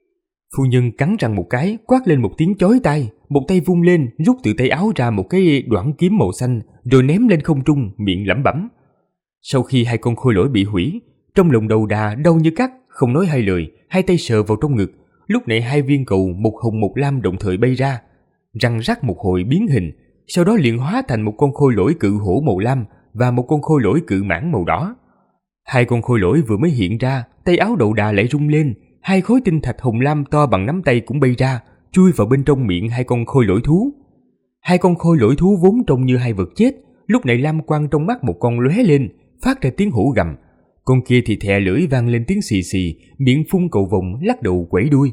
Phu nhân cắn răng một cái, quát lên một tiếng chói tai, một tay vung lên, rút từ tay áo ra một cái đoạn kiếm màu xanh, rồi ném lên không trung, miệng lẩm bẩm. Sau khi hai con khôi lỗi bị hủy, trong lòng đầu đà đau như cắt, không nói hai lời, hai tay sờ vào trong ngực. Lúc này hai viên cầu, một hồng một lam đồng thời bay ra, răng rắc một hồi biến hình, sau đó liền hóa thành một con khôi lỗi cự hổ màu lam và một con khôi lỗi cự mãng màu đỏ. Hai con khôi lỗi vừa mới hiện ra, tay áo đầu đà lại rung lên, hai khối tinh thạch hồng lam to bằng nắm tay cũng bay ra, chui vào bên trong miệng hai con khôi lỗi thú. Hai con khôi lỗi thú vốn trông như hai vật chết, lúc này lam quang trong mắt một con lóe lên, phát ra tiếng hổ gầm. Con kia thì thè lưỡi vang lên tiếng xì xì, miệng phun cầu vồng, lắc đầu quẩy đuôi.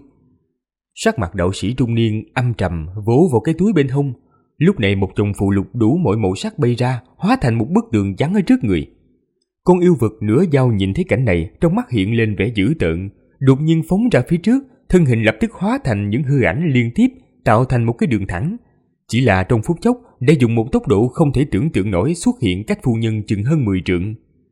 Sắc mặt đạo sĩ trung niên âm trầm, vỗ vào cái túi bên hông. Lúc này một chồng phù lục đủ mọi màu sắc bay ra, hóa thành một bức tường chắn ở trước người. Con yêu vật nửa dao nhìn thấy cảnh này, trong mắt hiện lên vẻ dữ tợn, đột nhiên phóng ra phía trước, thân hình lập tức hóa thành những hư ảnh liên tiếp, tạo thành một cái đường thẳng. Chỉ là trong phút chốc đã dùng một tốc độ không thể tưởng tượng nổi xuất hiện cách phu nhân chừng hơn 10 trượng.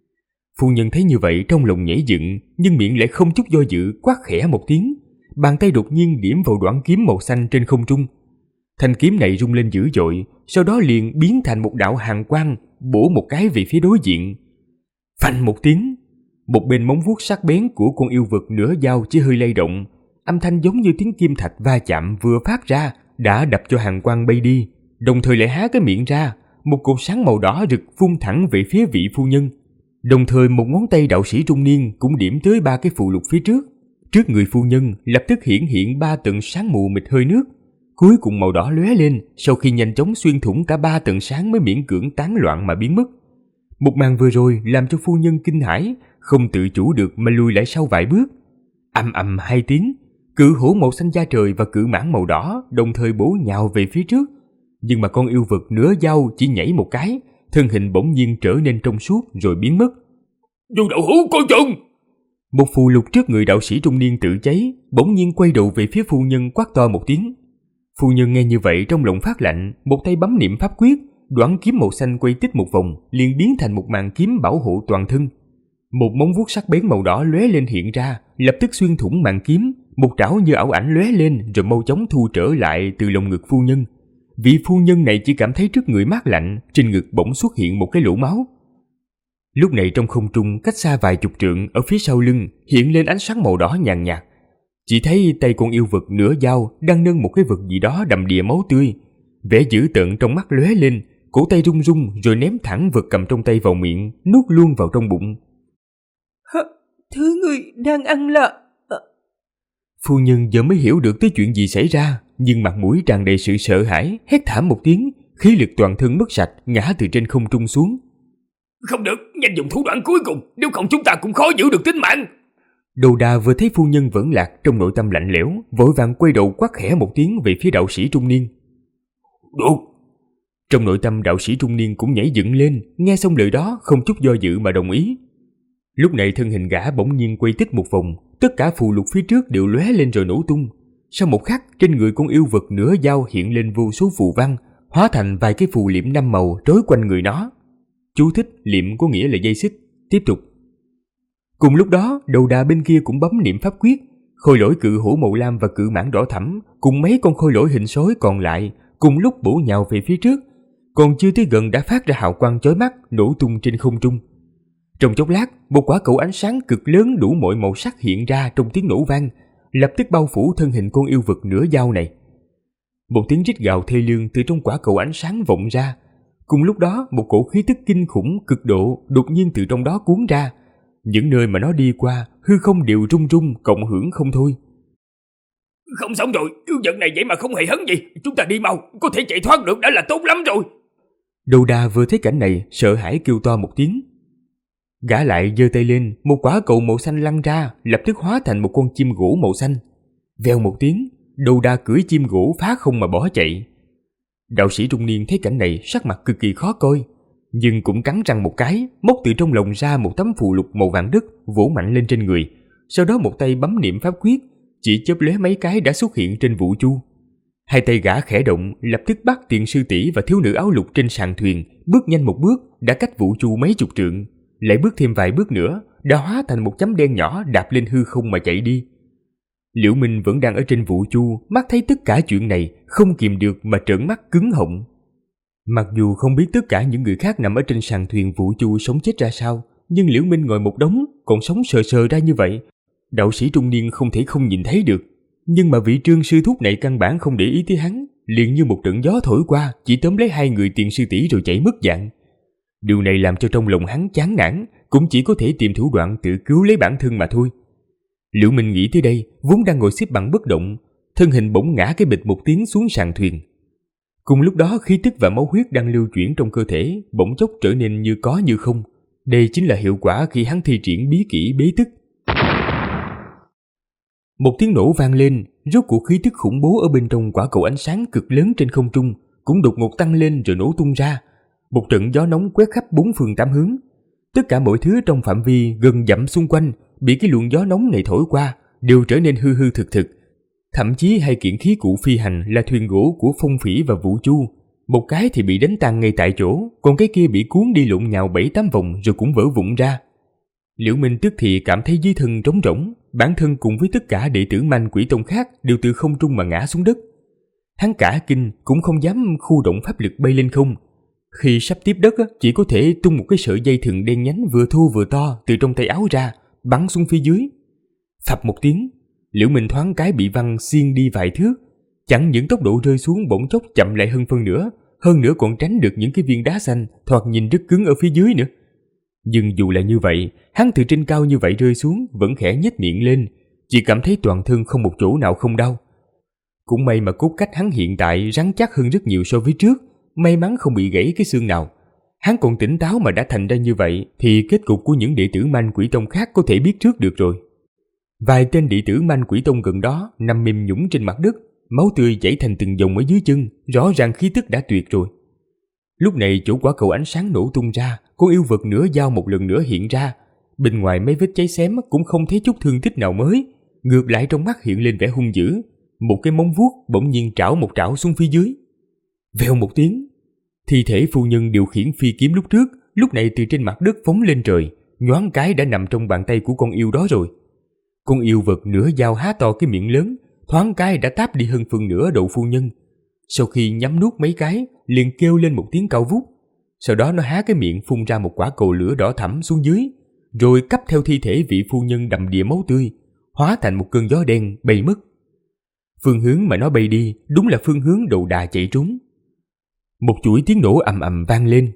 Phu nhân thấy như vậy trong lòng nhảy dựng, nhưng miệng lại không chút do dự, quát khẽ một tiếng, bàn tay đột nhiên điểm vào đoạn kiếm màu xanh trên không trung. Thanh kiếm này rung lên dữ dội, sau đó liền biến thành một đạo hàn quang, bổ một cái về phía đối diện. Phanh một tiếng, một bên móng vuốt sắc bén của con yêu vật nửa dao chỉ hơi lay động, âm thanh giống như tiếng kim thạch va chạm vừa phát ra đã đập cho hàn quang bay đi, đồng thời lại há cái miệng ra, một cột sáng màu đỏ rực phun thẳng về phía vị phu nhân. Đồng thời một ngón tay đạo sĩ trung niên cũng điểm tới ba cái phù lục phía trước. Trước người phu nhân lập tức hiện ba tầng sáng mù mịt hơi nước, cuối cùng màu đỏ lóe lên, sau khi nhanh chóng xuyên thủng cả ba tầng sáng mới miễn cưỡng tán loạn mà biến mất. Một màn vừa rồi làm cho phu nhân kinh hãi, không tự chủ được mà lùi lại sau vài bước. Ầm ầm hai tiếng, cự hổ màu xanh da trời và cự mãng màu đỏ đồng thời bổ nhào về phía trước. Nhưng mà con yêu vật nửa dao chỉ nhảy một cái, thân hình bỗng nhiên trở nên trong suốt rồi biến mất. Dương đạo hữu coi chừng! Một phù lục trước người đạo sĩ trung niên tự cháy, bỗng nhiên quay đầu về phía phu nhân quát to một tiếng. Phu nhân nghe như vậy trong lòng phát lạnh, một tay bấm niệm pháp quyết, đoạn kiếm màu xanh quay tích một vòng, liền biến thành một màn kiếm bảo hộ toàn thân. Một móng vuốt sắc bén màu đỏ lóe lên hiện ra, lập tức xuyên thủng màn kiếm, một trảo như ảo ảnh lóe lên rồi mau chóng thu trở lại từ lồng ngực phu nhân. Vị phu nhân này chỉ cảm thấy trước người mát lạnh, trên ngực bỗng xuất hiện một cái lỗ máu. Lúc này trong không trung cách xa vài chục trượng, ở phía sau lưng hiện lên ánh sáng màu đỏ nhàn nhạt. Chỉ thấy tay con yêu vật nửa dao đang nâng một cái vật gì đó đầm đìa máu tươi, vẻ dữ tợn trong mắt lóe lên, cổ tay rung rung rồi ném thẳng vật cầm trong tay vào miệng, nuốt luôn vào trong bụng. Thứ ngươi đang ăn là... Phu nhân giờ mới hiểu được tới chuyện gì xảy ra, nhưng mặt mũi tràn đầy sự sợ hãi, hét thảm một tiếng, khí lực toàn thân mất sạch, ngã từ trên không trung xuống. Không được, nhanh dùng thủ đoạn cuối cùng, nếu không chúng ta cũng khó giữ được tính mạng. Đầu đà vừa thấy phu nhân vẫn lạc, trong nội tâm lạnh lẽo, vội vàng quay đầu quát khẽ một tiếng về phía đạo sĩ trung niên. Được! Trong nội tâm đạo sĩ trung niên cũng nhảy dựng lên, nghe xong lời đó không chút do dự mà đồng ý. Lúc này thân hình gã bỗng nhiên quay tích một vòng, tất cả phù lục phía trước đều lóe lên rồi nổ tung. Sau một khắc, trên người con yêu vật nửa dao hiện lên vô số phù văn, hóa thành vài cái phù liệm 5 màu trói quanh người nó. Chú thích: liệm có nghĩa là dây xích. Tiếp tục. Cùng lúc đó, đầu đà bên kia cũng bấm niệm pháp quyết. Khôi lỗi cự hổ màu lam và cự mãng đỏ thẫm cùng mấy con khôi lỗi hình sói còn lại cùng lúc bổ nhào về phía trước, còn chưa tới gần đã phát ra hào quang chói mắt nổ tung trên không trung. Trong chốc lát, một quả cầu ánh sáng cực lớn đủ mọi màu sắc hiện ra trong tiếng nổ vang, lập tức bao phủ thân hình con yêu vật nửa dao này. Một tiếng rít gào thê lương từ trong quả cầu ánh sáng vọng ra. Cùng lúc đó, một cổ khí tức kinh khủng cực độ đột nhiên từ trong đó cuốn ra. Những nơi mà nó đi qua, hư không đều rung rung cộng hưởng không thôi. Không xong rồi, yêu vật này vậy mà không hề hấn gì. Chúng ta đi mau, có thể chạy thoát được đã là tốt lắm rồi. Đầu đà vừa thấy cảnh này, sợ hãi kêu to một tiếng. Gã lại giơ tay lên, một quả cầu màu xanh lăn ra, lập tức hóa thành một con chim gỗ màu xanh. Vèo một tiếng, đầu đà cưỡi chim gỗ phá không mà bỏ chạy. Đạo sĩ trung niên thấy cảnh này sắc mặt cực kỳ khó coi, nhưng cũng cắn răng một cái, móc từ trong lồng ra một tấm phù lục màu vàng đất, vỗ mạnh lên trên người. Sau đó một tay bấm niệm pháp quyết, chỉ chớp lóe mấy cái đã xuất hiện trên vũ chu. Hai tay gã khẽ động, lập tức bắt tiền sư tỷ và thiếu nữ áo lục trên sàn thuyền, bước nhanh một bước đã cách vũ chu mấy chục trượng, lại bước thêm vài bước nữa đã hóa thành một chấm đen nhỏ đạp lên hư không mà chạy đi. Liễu Minh vẫn đang ở trên vũ chu, mắt thấy tất cả chuyện này không kìm được mà trợn mắt cứng họng. Mặc dù không biết tất cả những người khác nằm ở trên sàn thuyền vũ chu sống chết ra sao, nhưng Liễu Minh ngồi một đống còn sống sờ sờ ra như vậy, đạo sĩ trung niên không thể không nhìn thấy được. Nhưng mà vị Trương sư thúc này căn bản không để ý tới hắn, liền như một trận gió thổi qua, chỉ tóm lấy hai người tiền sư tỷ rồi chạy mất dạng. Điều này làm cho trong lòng hắn chán nản, cũng chỉ có thể tìm thủ đoạn tự cứu lấy bản thân mà thôi. Liễu Minh nghĩ tới đây, vốn đang ngồi xếp bằng bất động, thân hình bỗng ngã cái bịch một tiếng xuống sàn thuyền. Cùng lúc đó, khí tức và máu huyết đang lưu chuyển trong cơ thể bỗng chốc trở nên như có như không. Đây chính là hiệu quả khi hắn thi triển bí kỹ bế tức. Một tiếng nổ vang lên, rốt cuộc khí tức khủng bố ở bên trong quả cầu ánh sáng cực lớn trên không trung cũng đột ngột tăng lên rồi nổ tung ra. Một trận gió nóng quét khắp bốn phương tám hướng. Tất cả mọi thứ trong phạm vi gần dặm xung quanh bị cái luồng gió nóng này thổi qua đều trở nên hư hư thực thực. Thậm chí hai kiện khí cụ phi hành là thuyền gỗ của Phong Phỉ và Vũ Chu, một cái thì bị đánh tan ngay tại chỗ, còn cái kia bị cuốn đi lộn nhào 7-8 vòng rồi cũng vỡ vụn ra. Liễu Minh tức thì cảm thấy dưới thân trống rỗng, bản thân cùng với tất cả đệ tử Manh Quỷ Tông khác đều từ không trung mà ngã xuống đất. Hắn cả kinh cũng không dám khu động pháp lực bay lên không. Khi sắp tiếp đất chỉ có thể tung một cái sợi dây thừng đen nhánh vừa thô vừa to từ trong tay áo ra, bắn xuống phía dưới. Phập một tiếng, Liễu Minh thoáng cái bị văng xiên đi vài thước, chẳng những tốc độ rơi xuống bỗng chốc chậm lại hơn nữa còn tránh được những cái viên đá xanh thoạt nhìn rất cứng ở phía dưới nữa. Nhưng dù là như vậy, hắn từ trên cao như vậy rơi xuống vẫn khẽ nhếch miệng lên, chỉ cảm thấy toàn thân không một chỗ nào không đau. Cũng may mà cốt cách hắn hiện tại rắn chắc hơn rất nhiều so với trước, may mắn không bị gãy cái xương nào. Hắn còn tỉnh táo mà đã thành ra như vậy thì kết cục của những đệ tử Manh Quỷ Tông khác có thể biết trước được rồi. Vài tên đệ tử Manh Quỷ Tông gần đó nằm mềm nhũn trên mặt đất, máu tươi chảy thành từng dòng ở dưới chân, rõ ràng khí tức đã tuyệt rồi. Lúc này chỗ quả cầu ánh sáng nổ tung ra, con yêu vật nửa dao một lần nữa hiện ra. Bên ngoài mấy vết cháy xém cũng không thấy chút thương tích nào mới, ngược lại trong mắt hiện lên vẻ hung dữ. Một cái móng vuốt bỗng nhiên trảo một trảo xuống phía dưới. Vèo một tiếng, thi thể phu nhân điều khiển phi kiếm lúc trước, lúc này từ trên mặt đất phóng lên trời, nhoáng cái đã nằm trong bàn tay của con yêu đó rồi. Con yêu vật nửa dao há to cái miệng lớn, thoáng cái đã táp đi hơn phần nửa đầu phu nhân. Sau khi nhắm nuốt mấy cái, liền kêu lên một tiếng cao vút. Sau đó nó há cái miệng phun ra một quả cầu lửa đỏ thẫm xuống dưới, rồi cắp theo thi thể vị phu nhân đầm đìa máu tươi, hóa thành một cơn gió đen bay mất. Phương hướng mà nó bay đi đúng là phương hướng đầu đà chạy trốn. Một chuỗi tiếng nổ ầm ầm vang lên.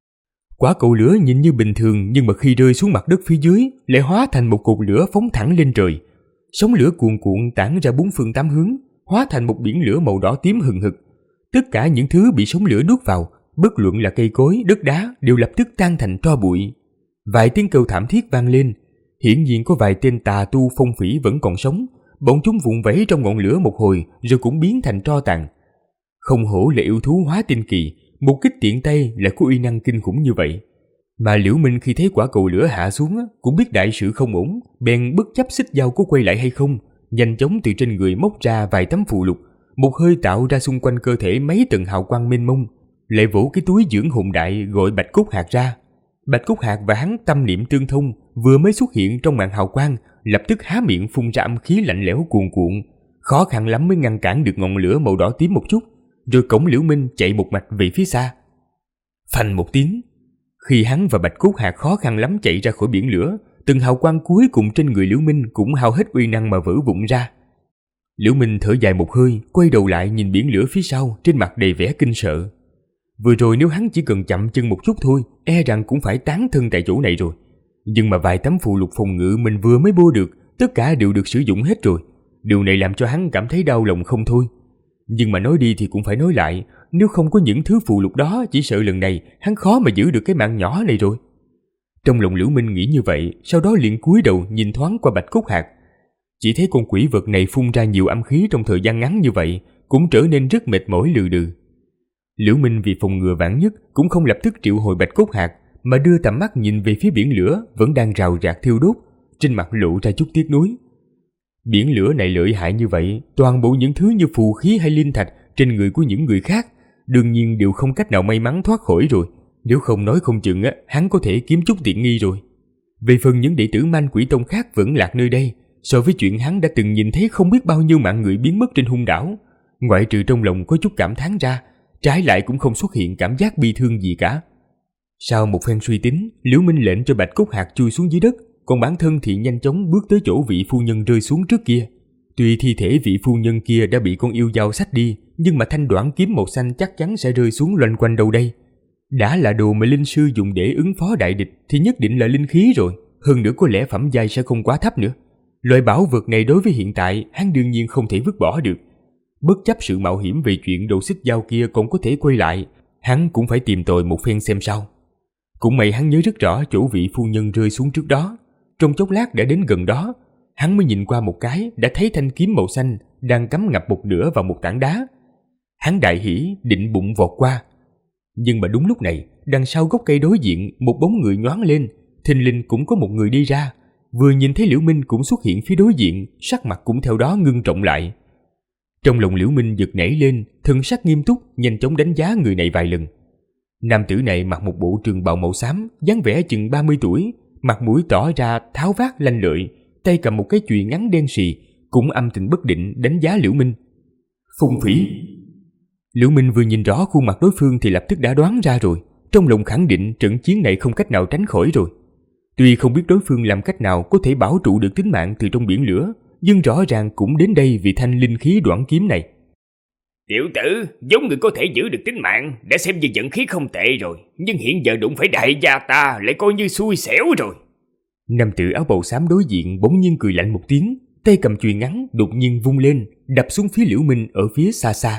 Quả cầu lửa nhìn như bình thường nhưng mà khi rơi xuống mặt đất phía dưới lại hóa thành một cột lửa phóng thẳng lên trời. Sóng lửa cuồn cuộn tản ra bốn phương tám hướng, hóa thành một biển lửa màu đỏ tím hừng hực. Tất cả những thứ bị sóng lửa nuốt vào, bất luận là cây cối, đất đá đều lập tức tan thành tro bụi. Vài tiếng kêu thảm thiết vang lên. Hiển nhiên có vài tên tà tu Phong Phỉ vẫn còn sống, bọn chúng vụng vẫy trong ngọn lửa một hồi rồi cũng biến thành tro tàn. Không hổ là yêu thú hóa tinh kỳ, một kích tiện tay là có uy năng kinh khủng như vậy. Mà Liễu Minh khi thấy quả cầu lửa hạ xuống cũng biết đại sự không ổn, bèn bất chấp xích dao có quay lại hay không, nhanh chóng từ trên người móc ra vài tấm phù lục, một hơi tạo ra xung quanh cơ thể mấy tầng hào quang mênh mông, lại vỗ cái túi dưỡng hồn đại gọi Bạch Cốt Hạc ra. Bạch Cốt Hạc và hắn tâm niệm tương thông, vừa mới xuất hiện trong màn hào quang, lập tức há miệng phun ra âm khí lạnh lẽo cuồn cuộn, khó khăn lắm mới ngăn cản được ngọn lửa màu đỏ tím một chút, rồi cổng Liễu Minh chạy một mạch về phía xa. Phanh một tiếng, khi hắn và Bạch Cốt Hạc khó khăn lắm chạy ra khỏi biển lửa, từng hào quang cuối cùng trên người Liễu Minh cũng hao hết uy năng mà vỡ vụn ra. Liễu Minh thở dài một hơi, quay đầu lại nhìn biển lửa phía sau, trên mặt đầy vẻ kinh sợ. Vừa rồi nếu hắn chỉ cần chậm chân một chút thôi, e rằng cũng phải tán thân tại chỗ này rồi. Nhưng mà vài tấm phù lục phòng ngự mình vừa mới mua được, tất cả đều được sử dụng hết rồi. Điều này làm cho hắn cảm thấy đau lòng không thôi. Nhưng mà nói đi thì cũng phải nói lại, nếu không có những thứ phù lục đó, chỉ sợ lần này hắn khó mà giữ được cái mạng nhỏ này rồi. Trong lòng Liễu Minh nghĩ như vậy, sau đó liền cúi đầu nhìn thoáng qua Bạch Cốt Hạc. Chỉ thấy con quỷ vật này phun ra nhiều âm khí trong thời gian ngắn như vậy, cũng trở nên rất mệt mỏi lừ đừ. Liễu Minh vì phòng ngừa vạn nhất cũng không lập tức triệu hồi Bạch Cốt Hạc, mà đưa tầm mắt nhìn về phía biển lửa vẫn đang rào rạc thiêu đốt, trên mặt lộ ra chút tiếc nuối. Biển lửa này lợi hại như vậy, toàn bộ những thứ như phù khí hay linh thạch trên người của những người khác đương nhiên đều không cách nào may mắn thoát khỏi rồi, nếu không nói không chừng hắn có thể kiếm chút tiện nghi rồi. Về phần những đệ tử Man Quỷ Tông khác vẫn lạc nơi đây, so với chuyện hắn đã từng nhìn thấy không biết bao nhiêu mạng người biến mất trên hung đảo, ngoại trừ trong lòng có chút cảm thán ra, trái lại cũng không xuất hiện cảm giác bi thương gì cả. Sau một phen suy tính, Liễu Minh lệnh cho Bạch Cốt Hạc chui xuống dưới đất, còn bản thân thì nhanh chóng bước tới chỗ vị phu nhân rơi xuống trước kia. Tuy thi thể vị phu nhân kia đã bị con yêu dao xách đi, nhưng mà thanh đoản kiếm màu xanh chắc chắn sẽ rơi xuống loanh quanh đâu đây. Đã là đồ mà linh sư dùng để ứng phó đại địch thì nhất định là linh khí rồi, hơn nữa có lẽ phẩm giai sẽ không quá thấp nữa. Loại bảo vật này đối với hiện tại hắn đương nhiên không thể vứt bỏ được. Bất chấp sự mạo hiểm về chuyện đồ xích dao kia còn có thể quay lại, hắn cũng phải tìm tòi một phen xem sao. Cũng may hắn nhớ rất rõ chỗ vị phu nhân rơi xuống trước đó. Trong chốc lát đã đến gần đó, hắn mới nhìn qua một cái đã thấy thanh kiếm màu xanh đang cắm ngập một nửa vào một tảng đá. Hắn đại hỉ định bụng vọt qua. Nhưng mà đúng lúc này, đằng sau gốc cây đối diện một bóng người nhoáng lên, thình lình cũng có một người đi ra. Vừa nhìn thấy Liễu Minh cũng xuất hiện phía đối diện, sắc mặt cũng theo đó ngưng trọng lại. Trong lòng Liễu Minh giật nảy lên, thần sắc nghiêm túc, nhanh chóng đánh giá người này vài lần. Nam tử này mặc một bộ trường bào màu xám, dáng vẻ chừng 30 tuổi, mặt mũi tỏ ra tháo vát lanh lợi, tay cầm một cái chùy ngắn đen sì, cũng âm tình bất định đánh giá Liễu Minh. Phung Phỉ. Liễu Minh vừa nhìn rõ khuôn mặt đối phương thì lập tức đã đoán ra rồi, trong lòng khẳng định trận chiến này không cách nào tránh khỏi rồi. Tuy không biết đối phương làm cách nào có thể bảo trụ được tính mạng từ trong biển lửa, nhưng rõ ràng cũng đến đây vì thanh linh khí đoản kiếm này. Tiểu tử, giống người có thể giữ được tính mạng, đã xem như vận khí không tệ rồi, nhưng hiện giờ đụng phải đại gia ta lại coi như xui xẻo rồi. Nam tử áo bào xám đối diện bỗng nhiên cười lạnh một tiếng, tay cầm chùy ngắn đột nhiên vung lên, đập xuống phía Liễu Minh ở phía xa xa.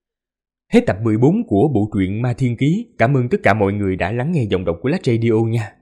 Hết tập 14 của bộ truyện Ma Thiên Ký. Cảm ơn tất cả mọi người đã lắng nghe giọng đọc của Lách Radio nha.